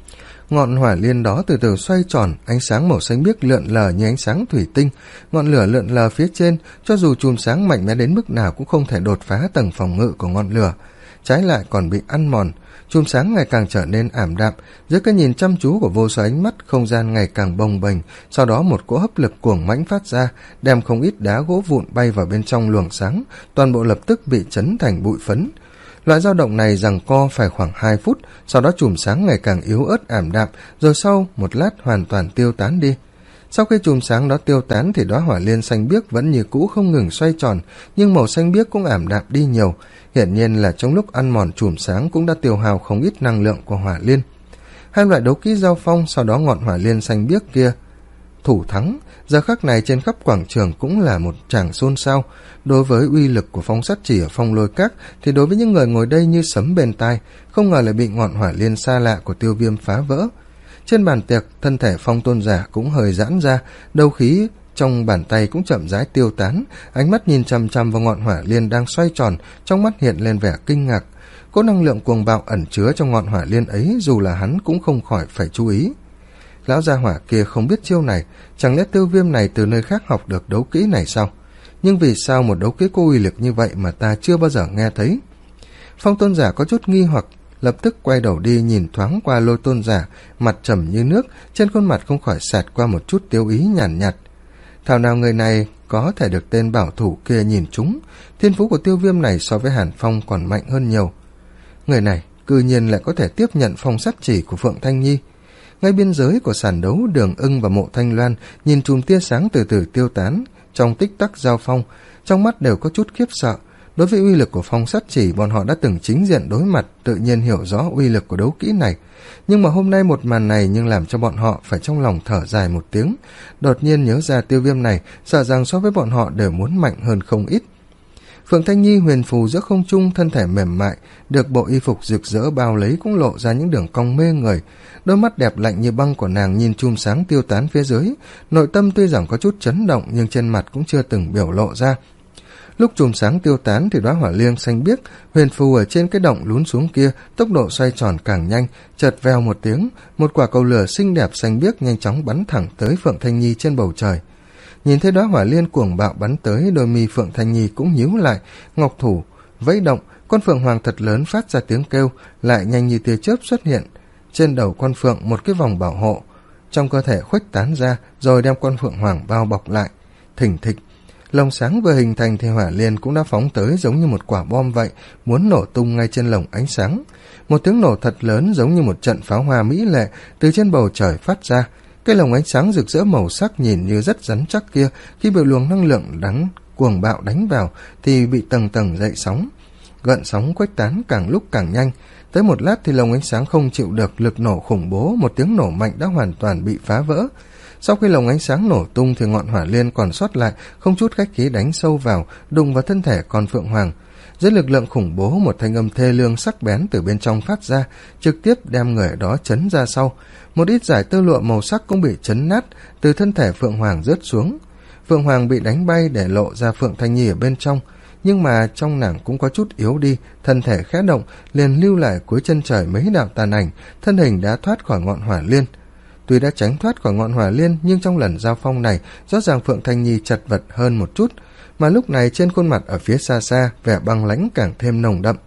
S1: ngọn hỏa liên đó từ từ xoay tròn, ánh sáng màu xanh biếc lượn lờ như ánh sáng thủy tinh, ngọn lửa lượn lờ phía trên, cho dù chùm sáng mạnh mẽ đến mức nào cũng không thể đột phá tầng phòng ngự của ngọn lửa, trái lại còn bị ăn mòn. Chùm sáng ngày càng trở nên ảm đạm, dưới cái nhìn chăm chú của vô số ánh mắt, không gian ngày càng bồng bềnh. Sau đó một cỗ hấp lực cuồng mãnh phát ra, đem không ít đá gỗ vụn bay vào bên trong luồng sáng, toàn bộ lập tức bị chấn thành bụi phấn. Loại dao động này giằng co phải khoảng hai phút, sau đó chùm sáng ngày càng yếu ớt ảm đạm, rồi sau một lát hoàn toàn tiêu tán đi. Sau khi chùm sáng đó tiêu tán thì đóa hỏa liên xanh biếc vẫn như cũ không ngừng xoay tròn, nhưng màu xanh biếc cũng ảm đạm đi nhiều. Hiển nhiên là trong lúc ăn mòn chùm sáng cũng đã tiêu hao không ít năng lượng của hỏa liên. Hai loại đấu kỹ giao phong, sau đó ngọn hỏa liên xanh biếc kia thủ thắng. Giờ khắc này trên khắp quảng trường cũng là một tràng xôn xao. Đối với uy lực của phong sắt chỉ ở phong lôi các thì đối với những người ngồi đây như sấm bên tai, không ngờ lại bị ngọn hỏa liên xa lạ của Tiêu Viêm phá vỡ. Trên bàn tiệc, thân thể Phong Tôn Giả cũng hơi giãn ra, đấu khí trong bàn tay cũng chậm rãi tiêu tán, ánh mắt nhìn chằm chằm vào ngọn hỏa liên đang xoay tròn, trong mắt hiện lên vẻ kinh ngạc. Cỗ năng lượng cuồng bạo ẩn chứa trong ngọn hỏa liên ấy, dù là hắn cũng không khỏi phải chú ý. Lão gia hỏa kia không biết chiêu này, chẳng lẽ Tiêu Viêm này từ nơi khác học được đấu kỹ này sao? Nhưng vì sao một đấu kỹ có uy lực như vậy mà ta chưa bao giờ nghe thấy? Phong Tôn Giả có chút nghi hoặc, lập tức quay đầu đi nhìn thoáng qua Lôi Tôn Giả, mặt trầm như nước, trên khuôn mặt không khỏi xẹt qua một chút tiêu ý nhàn nhạt, nhạt. Thảo nào người này có thể được tên bảo thủ kia nhìn trúng, thiên phú của Tiêu Viêm này so với Hàn Phong còn mạnh hơn nhiều. Người này cư nhiên lại có thể tiếp nhận phong sắt chỉ của Phượng Thanh Nhi. Ngay biên giới của sàn đấu, Đường Ưng và Mộ Thanh Loan nhìn chùm tia sáng từ từ tiêu tán trong tích tắc giao phong, trong mắt đều có chút khiếp sợ. Đối với uy lực của phong sắt chỉ, bọn họ đã từng chính diện đối mặt, tự nhiên hiểu rõ uy lực của đấu kỹ này. Nhưng mà hôm nay một màn này nhưng làm cho bọn họ phải trong lòng thở dài một tiếng, đột nhiên nhớ ra Tiêu Viêm này sợ rằng so với bọn họ đều muốn mạnh hơn không ít. Phượng Thanh Nhi huyền phù giữa không trung, thân thể mềm mại, được bộ y phục rực rỡ bao lấy cũng lộ ra những đường cong mê người. Đôi mắt đẹp lạnh như băng của nàng nhìn chùm sáng tiêu tán phía dưới, nội tâm tuy rằng có chút chấn động nhưng trên mặt cũng chưa từng biểu lộ ra. Lúc chùm sáng tiêu tán thì đóa hỏa liên xanh biếc huyền phù ở trên cái động lún xuống kia, tốc độ xoay tròn càng nhanh, chợt vèo một tiếng, một quả cầu lửa xinh đẹp xanh biếc nhanh chóng bắn thẳng tới Phượng Thanh Nhi trên bầu trời. Nhìn thấy đóa hỏa liên cuồng bạo bắn tới, đôi mi Phượng Thanh Nhi cũng nhíu lại, ngọc thủ vẫy động, con phượng hoàng thật lớn phát ra tiếng kêu, lại nhanh như tia chớp xuất hiện. Trên đầu con phượng một cái vòng bảo hộ trong cơ thể khuếch tán ra, rồi đem con phượng hoàng bao bọc lại. Thình thịch, lồng sáng vừa hình thành thì hỏa liên cũng đã phóng tới giống như một quả bom vậy, muốn nổ tung ngay trên lồng ánh sáng. Một tiếng nổ thật lớn giống như một trận pháo hoa mỹ lệ từ trên bầu trời phát ra. Cái lồng ánh sáng rực rỡ màu sắc nhìn như rất rắn chắc kia, khi bị luồng năng lượng đắng cuồng bạo đánh vào thì bị tầng tầng dậy sóng. Gợn sóng khuếch tán càng lúc càng nhanh, tới một lát thì lồng ánh sáng không chịu được lực nổ khủng bố, một tiếng nổ mạnh đã hoàn toàn bị phá vỡ. Sau khi lồng ánh sáng nổ tung thì ngọn hỏa liên còn sót lại không chút khách khí đánh sâu vào, đụng vào thân thể con phượng hoàng. Dưới lực lượng khủng bố, một thanh âm thê lương sắc bén từ bên trong phát ra, trực tiếp đem người ở đó chấn ra sau. Một ít giải tơ lụa màu sắc cũng bị chấn nát, từ thân thể phượng hoàng rớt xuống. Phượng hoàng bị đánh bay để lộ ra Phượng Thanh Nhi ở bên trong, nhưng mà trong nàng cũng có chút yếu đi, thân thể khẽ động, liền lưu lại cuối chân trời mấy đạo tàn ảnh, thân hình đã thoát khỏi ngọn hỏa liên. Tuy đã tránh thoát khỏi ngọn hỏa liên, nhưng trong lần giao phong này, rõ ràng Phượng Thanh Nhi chật vật hơn một chút, mà lúc này trên khuôn mặt ở phía xa xa, vẻ băng lãnh càng thêm nồng đậm.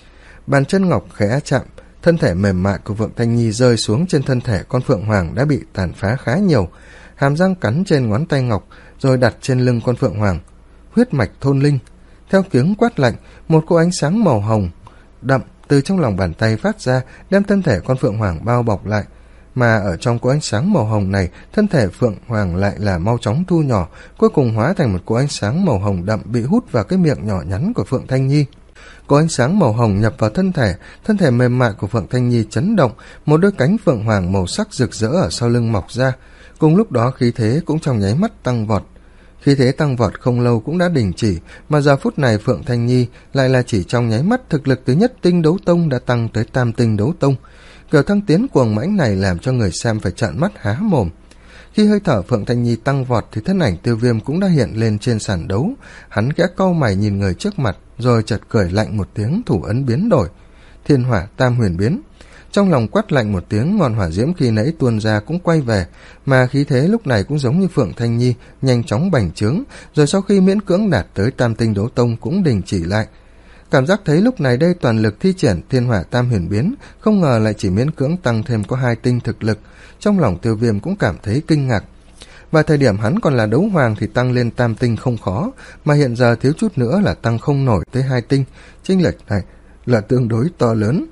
S1: Bàn chân ngọc khẽ chạm, thân thể mềm mại của Phượng Thanh Nhi rơi xuống trên thân thể con phượng hoàng đã bị tàn phá khá nhiều, hàm răng cắn trên ngón tay ngọc, rồi đặt trên lưng con phượng hoàng. Huyết mạch thôn linh. Theo tiếng quát lạnh, một cỗ ánh sáng màu hồng đậm từ trong lòng bàn tay phát ra, đem thân thể con phượng hoàng bao bọc lại. Mà ở trong cỗ ánh sáng màu hồng này, thân thể phượng hoàng lại là mau chóng thu nhỏ, cuối cùng hóa thành một cỗ ánh sáng màu hồng đậm bị hút vào cái miệng nhỏ nhắn của Phượng Thanh Nhi. Cỗ ánh sáng màu hồng nhập vào thân thể, thân thể mềm mại của Phượng Thanh Nhi chấn động, một đôi cánh phượng hoàng màu sắc rực rỡ ở sau lưng mọc ra. Cùng lúc đó khí thế cũng trong nháy mắt tăng vọt. Khí thế tăng vọt không lâu cũng đã đình chỉ, mà giờ phút này Phượng Thanh Nhi lại là chỉ trong nháy mắt thực lực từ nhất tinh đấu tông đã tăng tới tam tinh đấu tông. Kiểu thăng tiến cuồng mãnh này làm cho người xem phải trợn mắt há mồm. Khi hơi thở Phượng Thanh Nhi tăng vọt thì thân ảnh Tiêu Viêm cũng đã hiện lên trên sàn đấu. Hắn khẽ cau mày nhìn người trước mặt, rồi chợt cười lạnh một tiếng, thủ ấn biến đổi. Thiên hỏa tam huyền biến. Trong lòng quát lạnh một tiếng, ngọn hỏa diễm khi nãy tuôn ra cũng quay về, mà khí thế lúc này cũng giống như Phượng Thanh Nhi, nhanh chóng bành trướng, rồi sau khi miễn cưỡng đạt tới tam tinh đấu tông cũng đình chỉ lại. Cảm giác thấy lúc này đây toàn lực thi triển thiên hỏa tam huyền biến, không ngờ lại chỉ miễn cưỡng tăng thêm có hai tinh thực lực, trong lòng Tiêu Viêm cũng cảm thấy kinh ngạc. Và thời điểm hắn còn là đấu hoàng thì tăng lên tam tinh không khó, mà hiện giờ thiếu chút nữa là tăng không nổi tới hai tinh, chênh lệch này là tương đối to lớn.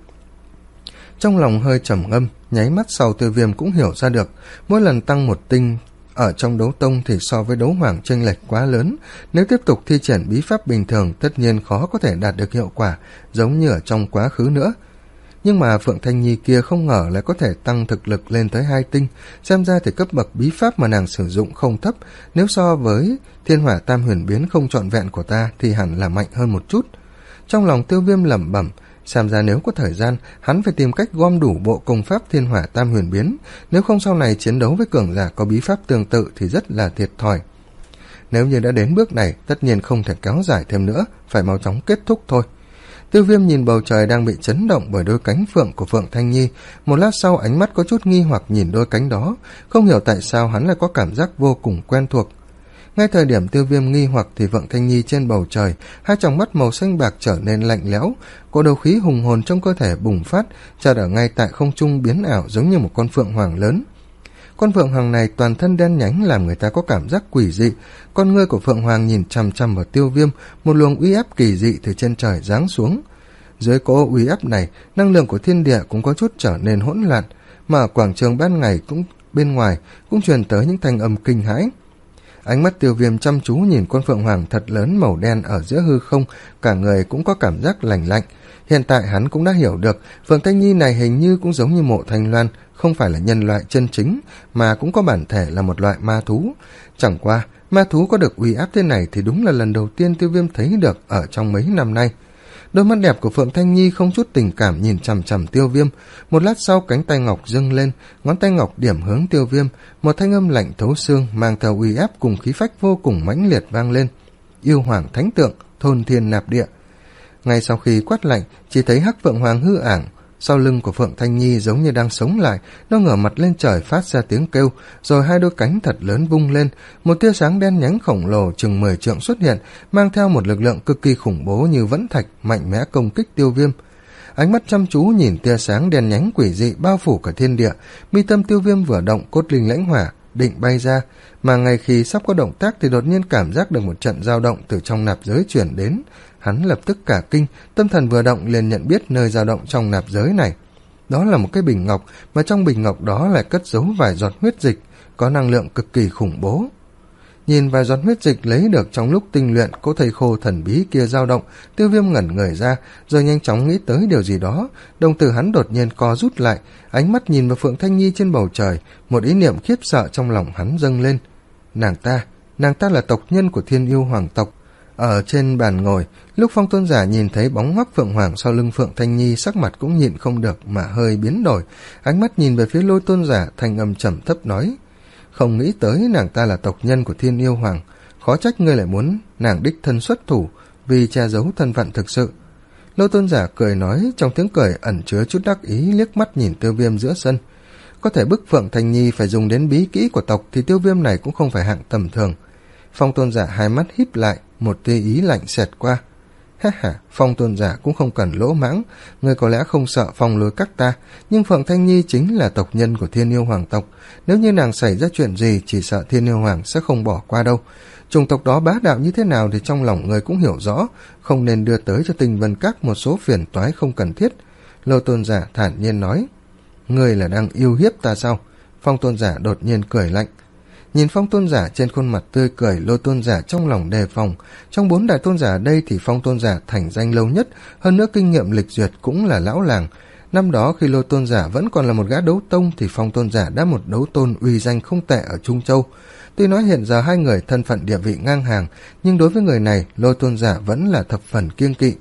S1: Trong lòng hơi trầm ngâm, nháy mắt sau Tiêu Viêm cũng hiểu ra được, mỗi lần tăng một tinh ở trong đấu tông thì so với đấu hoàng chênh lệch quá lớn, nếu tiếp tục thi triển bí pháp bình thường tất nhiên khó có thể đạt được hiệu quả giống như ở trong quá khứ nữa. Nhưng mà Phượng Thanh Nhi kia không ngờ lại có thể tăng thực lực lên tới hai tinh, xem ra thì cấp bậc bí pháp mà nàng sử dụng không thấp, nếu so với thiên hỏa tam huyền biến không trọn vẹn của ta thì hẳn là mạnh hơn một chút. Trong lòng Tiêu Viêm lẩm bẩm, xem ra nếu có thời gian, hắn phải tìm cách gom đủ bộ công pháp thiên hỏa tam huyền biến, nếu không sau này chiến đấu với cường giả có bí pháp tương tự thì rất là thiệt thòi. Nếu như đã đến bước này, tất nhiên không thể kéo dài thêm nữa, phải mau chóng kết thúc thôi. Tiêu Viêm nhìn bầu trời đang bị chấn động bởi đôi cánh phượng của Phượng Thanh Nhi, một lát sau ánh mắt có chút nghi hoặc nhìn đôi cánh đó, không hiểu tại sao hắn lại có cảm giác vô cùng quen thuộc. Ngay thời điểm Tiêu Viêm nghi hoặc thì Phượng Thanh Nhi trên bầu trời, hai tròng mắt màu xanh bạc trở nên lạnh lẽo, cỗ đấu khí hùng hồn trong cơ thể bùng phát, chợt ở ngay tại không trung biến ảo giống như một con phượng hoàng lớn. Con phượng hoàng này toàn thân đen nhánh làm người ta có cảm giác quỷ dị, con ngươi của phượng hoàng nhìn chằm chằm vào Tiêu Viêm, một luồng uy áp kỳ dị từ trên trời giáng xuống. Dưới cỗ uy áp này, năng lượng của thiên địa cũng có chút trở nên hỗn loạn, mà ở quảng trường ban ngày cũng bên ngoài cũng truyền tới những thanh âm kinh hãi. Ánh mắt Tiêu Viêm chăm chú nhìn con phượng hoàng thật lớn màu đen ở giữa hư không, cả người cũng có cảm giác lạnh lạnh. Hiện tại hắn cũng đã hiểu được, Phượng Thanh Nhi này hình như cũng giống như Mộ Thanh Loan, không phải là nhân loại chân chính, mà cũng có bản thể là một loại ma thú. Chẳng qua, ma thú có được uy áp thế này thì đúng là lần đầu tiên Tiêu Viêm thấy được ở trong mấy năm nay. Đôi mắt đẹp của Phượng Thanh Nhi không chút tình cảm nhìn chằm chằm Tiêu Viêm, một lát sau cánh tay ngọc dâng lên, ngón tay ngọc điểm hướng Tiêu Viêm, một thanh âm lạnh thấu xương mang theo uy áp cùng khí phách vô cùng mãnh liệt vang lên. Yêu hoàng thánh tượng, thôn thiên nạp địa. Ngay sau khi quát lạnh, chỉ thấy hắc phượng hoàng hư ảng, sau lưng của Phượng Thanh Nhi giống như đang sống lại, nó ngửa mặt lên trời phát ra tiếng kêu, rồi hai đôi cánh thật lớn vung lên, một tia sáng đen nhánh khổng lồ chừng mười trượng xuất hiện, mang theo một lực lượng cực kỳ khủng bố như vẫn thạch, mạnh mẽ công kích Tiêu Viêm. Ánh mắt chăm chú nhìn tia sáng đen nhánh quỷ dị bao phủ cả thiên địa, mi tâm Tiêu Viêm vừa động, cốt linh lãnh hỏa định bay ra, mà ngay khi sắp có động tác thì đột nhiên cảm giác được một trận dao động từ trong nạp giới chuyển đến. Hắn lập tức cả kinh, tâm thần vừa động liền nhận biết nơi dao động trong nạp giới này. Đó là một cái bình ngọc, mà trong bình ngọc đó lại cất giấu vài giọt huyết dịch, có năng lượng cực kỳ khủng bố. Nhìn vài giọt huyết dịch lấy được trong lúc tinh luyện cỗ thầy khô thần bí kia dao động, Tiêu Viêm ngẩn người ra, rồi nhanh chóng nghĩ tới điều gì đó. Đồng tử hắn đột nhiên co rút lại, ánh mắt nhìn vào Phượng Thanh Nhi trên bầu trời, một ý niệm khiếp sợ trong lòng hắn dâng lên. Nàng ta, nàng ta là tộc nhân của Thiên Yêu Hoàng tộc. Ở trên bàn ngồi, lúc Phong Tôn Giả nhìn thấy bóng hoắc phượng hoàng sau lưng Phượng Thanh Nhi, sắc mặt cũng nhịn không được mà hơi biến đổi, ánh mắt nhìn về phía Lôi Tôn Giả, thanh âm trầm thấp nói: không nghĩ tới nàng ta là tộc nhân của Thiên Yêu Hoàng, khó trách ngươi lại muốn nàng đích thân xuất thủ vì che giấu thân phận thực sự. Lôi Tôn Giả cười nói, trong tiếng cười ẩn chứa chút đắc ý, liếc mắt nhìn Tiêu Viêm giữa sân. Có thể bức Phượng Thanh Nhi phải dùng đến bí kỹ của tộc thì Tiêu Viêm này cũng không phải hạng tầm thường. Phong Tôn Giả hai mắt híp lại, một tia ý lạnh xẹt qua. Ha ha, Phong Tôn Giả cũng không cần lỗ mãng, ngươi có lẽ không sợ phong lôi các ta, nhưng Phượng Thanh Nhi chính là tộc nhân của Thiên Yêu Hoàng tộc, nếu như nàng xảy ra chuyện gì chỉ sợ Thiên Yêu Hoàng sẽ không bỏ qua đâu. Chủng tộc đó bá đạo như thế nào thì trong lòng ngươi cũng hiểu rõ, không nên đưa tới cho Tinh Vân Các một số phiền toái không cần thiết. Lôi Tôn Giả thản nhiên nói. Ngươi là đang yêu hiếp ta sao? Phong Tôn Giả đột nhiên cười lạnh. Nhìn Phong Tôn Giả trên khuôn mặt tươi cười, Lôi Tôn Giả trong lòng đề phòng. Trong bốn đại tôn giả đây thì Phong Tôn Giả thành danh lâu nhất, hơn nữa kinh nghiệm lịch duyệt cũng là lão làng. Năm đó khi Lôi Tôn Giả vẫn còn là một gã đấu tông thì Phong Tôn Giả đã một đấu tôn uy danh không tệ ở Trung Châu. Tuy nói hiện giờ hai người thân phận địa vị ngang hàng, nhưng đối với người này Lôi Tôn Giả vẫn là thập phần kiêng kỵ.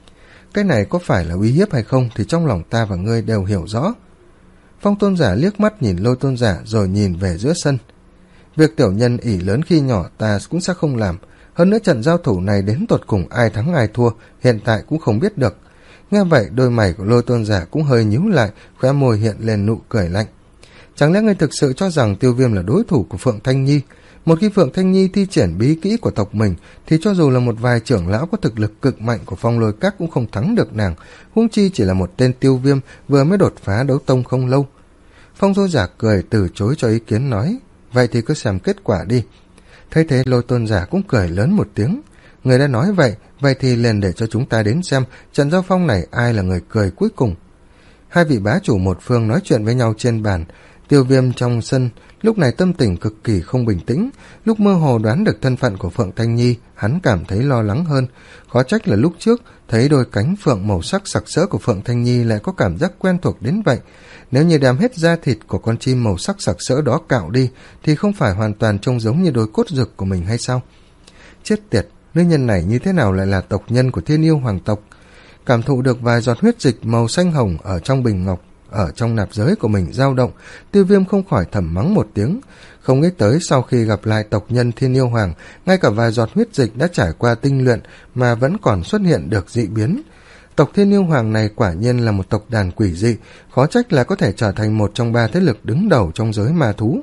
S1: Cái này có phải là uy hiếp hay không thì trong lòng ta và ngươi đều hiểu rõ. Phong Tôn Giả liếc mắt nhìn Lôi Tôn Giả rồi nhìn về giữa sân. Việc tiểu nhân ỷ lớn khi nhỏ ta cũng sẽ không làm, hơn nữa trận giao thủ này đến tột cùng ai thắng ai thua hiện tại cũng không biết được, Nghe vậy đôi mày của Lôi Tôn giả cũng hơi nhíu lại, khóe môi hiện lên nụ cười lạnh. Chẳng lẽ ngươi thực sự cho rằng Tiêu Viêm là đối thủ của Phượng Thanh Nhi? Một khi Phượng Thanh Nhi thi triển bí kỹ của tộc mình thì cho dù là một vài trưởng lão có thực lực cực mạnh của Phong Lôi Các cũng không thắng được nàng, huống chi chỉ là một tên Tiêu Viêm vừa mới đột phá đấu tông không lâu. Phong Dô Giả cười từ chối cho ý kiến, nói: vậy thì cứ xem kết quả đi. Thấy thế Lôi Tôn giả cũng cười lớn một tiếng: người đã nói vậy, vậy thì liền để cho chúng ta đến xem trận giao phong này ai là người cười cuối cùng. Hai vị bá chủ một phương nói chuyện với nhau trên bàn. Tiêu Viêm trong sân lúc này tâm tình cực kỳ không bình tĩnh. Lúc mơ hồ đoán được thân phận của Phượng Thanh Nhi, hắn cảm thấy lo lắng hơn. Khó trách là lúc trước thấy đôi cánh phượng màu sắc sặc sỡ của Phượng Thanh Nhi lại có cảm giác quen thuộc đến vậy. Nếu như đem hết da thịt của con chim màu sắc sặc sỡ đó cạo đi thì không phải hoàn toàn trông giống như đôi cốt rực của mình hay sao? Chết tiệt, nữ nhân này như thế nào lại là tộc nhân của Thiên Yêu Hoàng tộc? Cảm thụ được vài giọt huyết dịch màu xanh hồng ở trong bình ngọc, ở trong nạp giới của mình dao động, Tiêu Viêm không khỏi thầm mắng một tiếng. Không nghĩ tới sau khi gặp lại tộc nhân Thiên Yêu Hoàng, ngay cả vài giọt huyết dịch đã trải qua tinh luyện mà vẫn còn xuất hiện được dị biến. Tộc Thiên Yêu Hoàng này quả nhiên là một tộc đàn quỷ dị, khó trách là có thể trở thành một trong ba thế lực đứng đầu trong giới ma thú.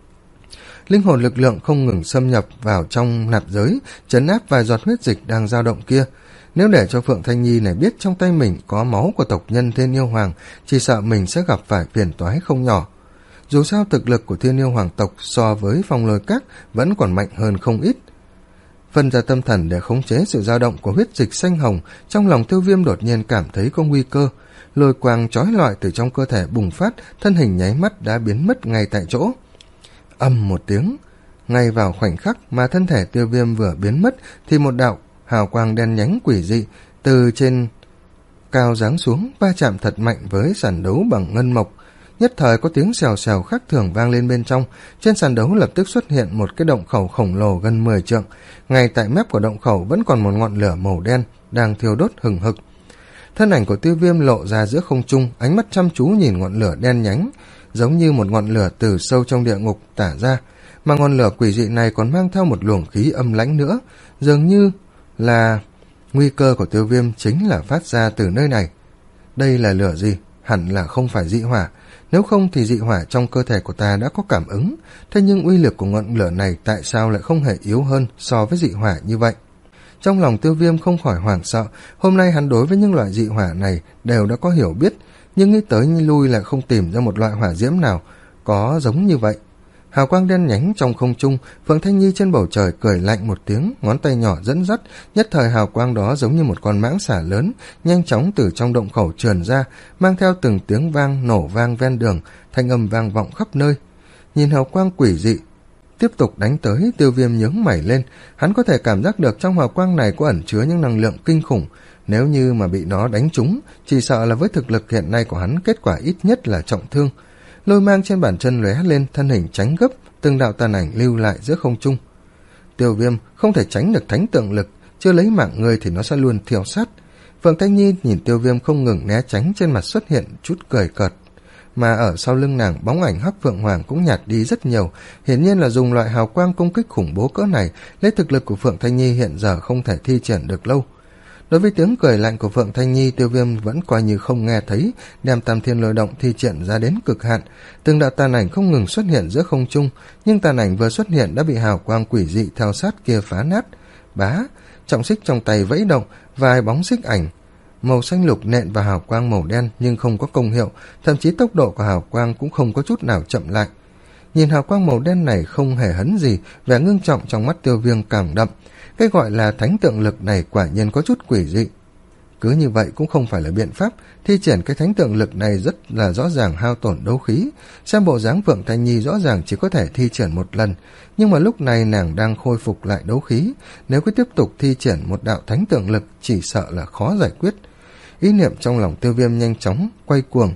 S1: Linh hồn lực lượng không ngừng xâm nhập vào trong nạp giới, trấn áp vài giọt huyết dịch đang dao động kia. Nếu để cho Phượng Thanh Nhi này biết trong tay mình có máu của tộc nhân Thiên Yêu Hoàng, chỉ sợ mình sẽ gặp phải phiền toái không nhỏ. Dù sao thực lực của Thiên Yêu Hoàng tộc so với Phong Lôi Các vẫn còn mạnh hơn không ít. Phân ra tâm thần để khống chế sự dao động của huyết dịch xanh hồng, trong lòng Tiêu Viêm đột nhiên cảm thấy có nguy cơ. Lôi quang chói lọi từ trong cơ thể bùng phát, thân hình nháy mắt đã biến mất ngay tại chỗ. Ầm một tiếng, ngay vào khoảnh khắc mà thân thể Tiêu Viêm vừa biến mất thì một đạo hào quang đen nhánh quỷ dị từ trên cao giáng xuống, va chạm thật mạnh với sàn đấu bằng ngân mộc. Nhất thời có tiếng xèo xèo khác thường vang lên bên trong. Trên sàn đấu lập tức xuất hiện một cái động khẩu khổng lồ gần mười trượng. Ngay tại mép của động khẩu vẫn còn một ngọn lửa màu đen đang thiêu đốt hừng hực. Thân ảnh của Tiêu Viêm lộ ra giữa không trung, ánh mắt chăm chú nhìn ngọn lửa đen nhánh, giống như một ngọn lửa từ sâu trong địa ngục tả ra, mà ngọn lửa quỷ dị này còn mang theo một luồng khí âm lãnh nữa, dường như là nguy cơ của Tiêu Viêm chính là phát ra từ nơi này. Đây là lửa gì? Hẳn là không phải dị hỏa, nếu không thì dị hỏa trong cơ thể của ta đã có cảm ứng, thế nhưng uy lực của ngọn lửa này tại sao lại không hề yếu hơn so với dị hỏa như vậy? Trong lòng Tiêu Viêm không khỏi hoảng sợ, hôm nay hắn đối với những loại dị hỏa này đều đã có hiểu biết, nhưng nghĩ tới nghĩ lui lại không tìm ra một loại hỏa diễm nào có giống như vậy. Hào quang đen nhánh trong không trung, Phượng Thanh Nhi trên bầu trời cười lạnh một tiếng, ngón tay nhỏ dẫn dắt, nhất thời hào quang đó giống như một con mãng xà lớn, nhanh chóng từ trong động khẩu trườn ra, mang theo từng tiếng vang nổ vang ven đường, thanh âm vang vọng khắp nơi. Nhìn hào quang quỷ dị tiếp tục đánh tới, Tiêu Viêm nhướng mày lên, hắn có thể cảm giác được trong hào quang này có ẩn chứa những năng lượng kinh khủng, nếu như mà bị nó đánh trúng, chỉ sợ là với thực lực hiện nay của hắn kết quả ít nhất là trọng thương. Lôi mang trên bàn chân lóe lên, thân hình tránh gấp, từng đạo tàn ảnh lưu lại giữa không trung. Tiêu Viêm không thể tránh được thánh tượng lực, chưa lấy mạng người thì nó sẽ luôn thiêu sát. Phượng Thanh Nhi nhìn Tiêu Viêm không ngừng né tránh, trên mặt xuất hiện chút cười cợt, mà ở sau lưng nàng bóng ảnh Hắc Phượng Hoàng cũng nhạt đi rất nhiều, hiển nhiên là dùng loại hào quang công kích khủng bố cỡ này, lấy thực lực của Phượng Thanh Nhi hiện giờ không thể thi triển được lâu. Đối với tiếng cười lạnh của Phượng Thanh Nhi, Tiêu Viêm vẫn coi như không nghe thấy, đem Tam Thiên Lôi Động thi triển ra đến cực hạn. Từng đạo tàn ảnh không ngừng xuất hiện giữa không trung, nhưng tàn ảnh vừa xuất hiện đã bị hào quang quỷ dị theo sát kia phá nát. Bá, trọng xích trong tay vẫy động, vài bóng xích ảnh màu xanh lục nện vào hào quang màu đen nhưng không có công hiệu, thậm chí tốc độ của hào quang cũng không có chút nào chậm lại. Nhìn hào quang màu đen này không hề hấn gì, vẻ ngưng trọng trong mắt Tiêu Viêm càng đậm. Cái gọi là thánh tượng lực này quả nhiên có chút quỷ dị. Cứ như vậy cũng không phải là biện pháp, thi triển cái thánh tượng lực này rất là rõ ràng hao tổn đấu khí. Xem bộ dáng Phượng Thanh Nhi rõ ràng chỉ có thể thi triển một lần, nhưng mà lúc này nàng đang khôi phục lại đấu khí, nếu cứ tiếp tục thi triển một đạo thánh tượng lực chỉ sợ là khó giải quyết. Ý niệm trong lòng Tiêu Viêm nhanh chóng quay cuồng.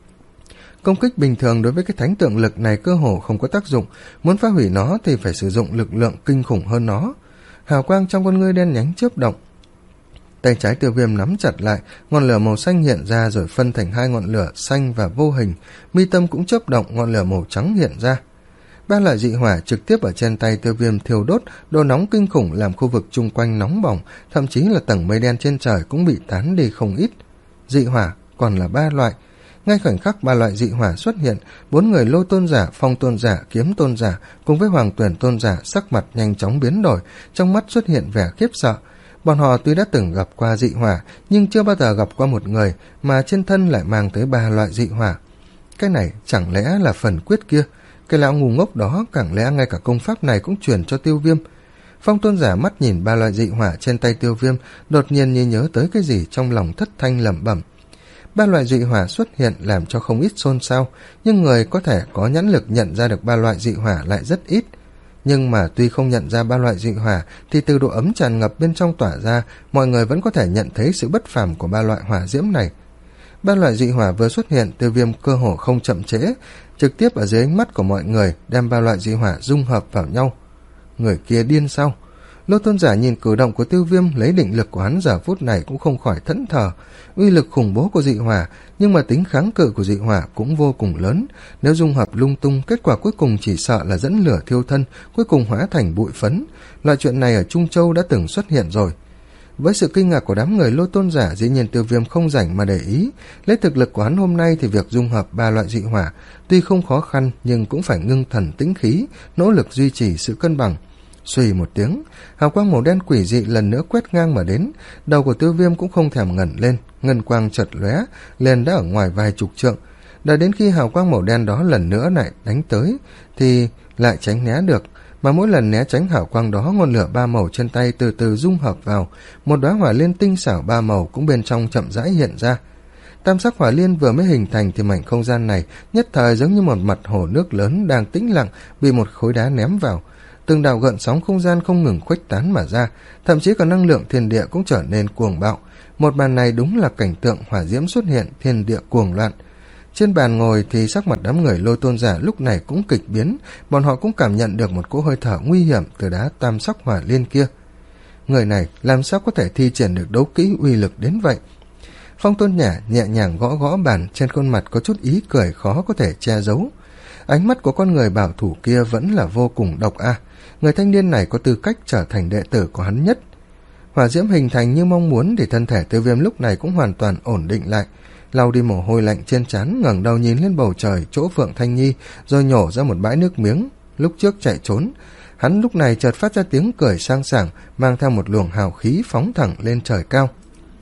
S1: Công kích bình thường đối với cái thánh tượng lực này cơ hồ không có tác dụng, muốn phá hủy nó thì phải sử dụng lực lượng kinh khủng hơn nó. Hào quang trong con ngươi đen nhánh chớp động, tay trái Tiêu Viêm nắm chặt lại, ngọn lửa màu xanh hiện ra rồi phân thành hai ngọn lửa xanh và vô hình, mi tâm cũng chớp động, ngọn lửa màu trắng hiện ra. Ba loại dị hỏa trực tiếp ở trên tay Tiêu Viêm thiêu đốt, độ nóng kinh khủng làm khu vực chung quanh nóng bỏng, thậm chí là tầng mây đen trên trời cũng bị tán đi không ít. dị hỏa còn là ba loại. Ngay khoảnh khắc ba loại dị hỏa xuất hiện, bốn người Lôi tôn giả, Phong tôn giả, Kiếm tôn giả cùng với Hoàng Tuyển tôn giả sắc mặt nhanh chóng biến đổi, trong mắt xuất hiện vẻ khiếp sợ. Bọn họ tuy đã từng gặp qua dị hỏa, nhưng chưa bao giờ gặp qua một người mà trên thân lại mang tới ba loại dị hỏa. Cái này chẳng lẽ là phần quyết kia? Cái lão ngu ngốc đó chẳng lẽ ngay cả công pháp này cũng truyền cho Tiêu Viêm? Phong tôn giả mắt nhìn ba loại dị hỏa trên tay Tiêu Viêm, đột nhiên như nhớ tới cái gì trong lòng thất thanh lẩm bẩm. Ba loại dị hỏa xuất hiện làm cho không ít xôn xao, nhưng người có thể có nhãn lực nhận ra được ba loại dị hỏa lại rất ít. Nhưng mà tuy không nhận ra ba loại dị hỏa thì từ độ ấm tràn ngập bên trong tỏa ra, mọi người vẫn có thể nhận thấy sự bất phàm của ba loại hỏa diễm này. Ba loại dị hỏa vừa xuất hiện, Tiêu Viêm cơ hồ không chậm trễ, trực tiếp ở dưới ánh mắt của mọi người đem ba loại dị hỏa dung hợp vào nhau. Người kia điên sao? Lôi tôn giả nhìn cử động của Tiêu Viêm, lấy định lực của hắn giờ phút này cũng không khỏi thẫn thờ. Uy lực khủng bố của dị hỏa, nhưng mà tính kháng cự của dị hỏa cũng vô cùng lớn. Nếu dung hợp lung tung, kết quả cuối cùng chỉ sợ là dẫn lửa thiêu thân, cuối cùng hóa thành bụi phấn. Loại chuyện này ở Trung Châu đã từng xuất hiện rồi. Với sự kinh ngạc của đám người Lôi tôn giả, dĩ nhiên Tiêu Viêm không rảnh mà để ý. Lấy thực lực của hắn hôm nay thì việc dung hợp ba loại dị hỏa tuy không khó khăn, nhưng cũng phải ngưng thần tĩnh khí, nỗ lực duy trì sự cân bằng. Xuy một tiếng, hào quang màu đen quỷ dị lần nữa quét ngang mà đến. Đầu của Tiêu Viêm cũng không thèm ngẩng lên, ngân quang chợt lóe, liền đã ở ngoài vài chục trượng. Đợi đến khi hào quang màu đen đó lần nữa lại đánh tới thì lại tránh né được, mà mỗi lần né tránh hào quang đó, ngọn lửa ba màu trên tay từ từ dung hợp vào, một đóa hỏa liên tinh xảo ba màu cũng bên trong chậm rãi hiện ra. Tam sắc hỏa liên vừa mới hình thành thì mảnh không gian này nhất thời giống như một mặt hồ nước lớn đang tĩnh lặng bị một khối đá ném vào. Từng đạo gợn sóng không gian không ngừng khuếch tán mà ra, thậm chí cả năng lượng thiên địa cũng trở nên cuồng bạo. Một màn này đúng là cảnh tượng hỏa diễm xuất hiện, thiên địa cuồng loạn. Trên bàn ngồi thì sắc mặt đám người Lôi tôn giả lúc này cũng kịch biến, bọn họ cũng cảm nhận được một cỗ hơi thở nguy hiểm từ đá tam sắc hỏa liên kia. Người này làm sao có thể thi triển được đấu kỹ uy lực đến vậy? Phong tôn nhã nhẹ nhàng gõ gõ bàn, trên khuôn mặt có chút ý cười khó có thể che giấu. Ánh mắt của con người bảo thủ kia vẫn là vô cùng độc ác. Người thanh niên này có tư cách trở thành đệ tử của hắn nhất. Hỏa diễm hình thành như mong muốn thì thân thể Tiêu Viêm lúc này cũng hoàn toàn ổn định lại, lau đi mồ hôi lạnh trên trán, ngẩng đầu nhìn lên bầu trời chỗ Phượng Thanh Nhi, rồi nhổ ra một bãi nước miếng. Lúc trước chạy trốn, hắn lúc này chợt phát ra tiếng cười sang sảng, mang theo một luồng hào khí phóng thẳng lên trời cao.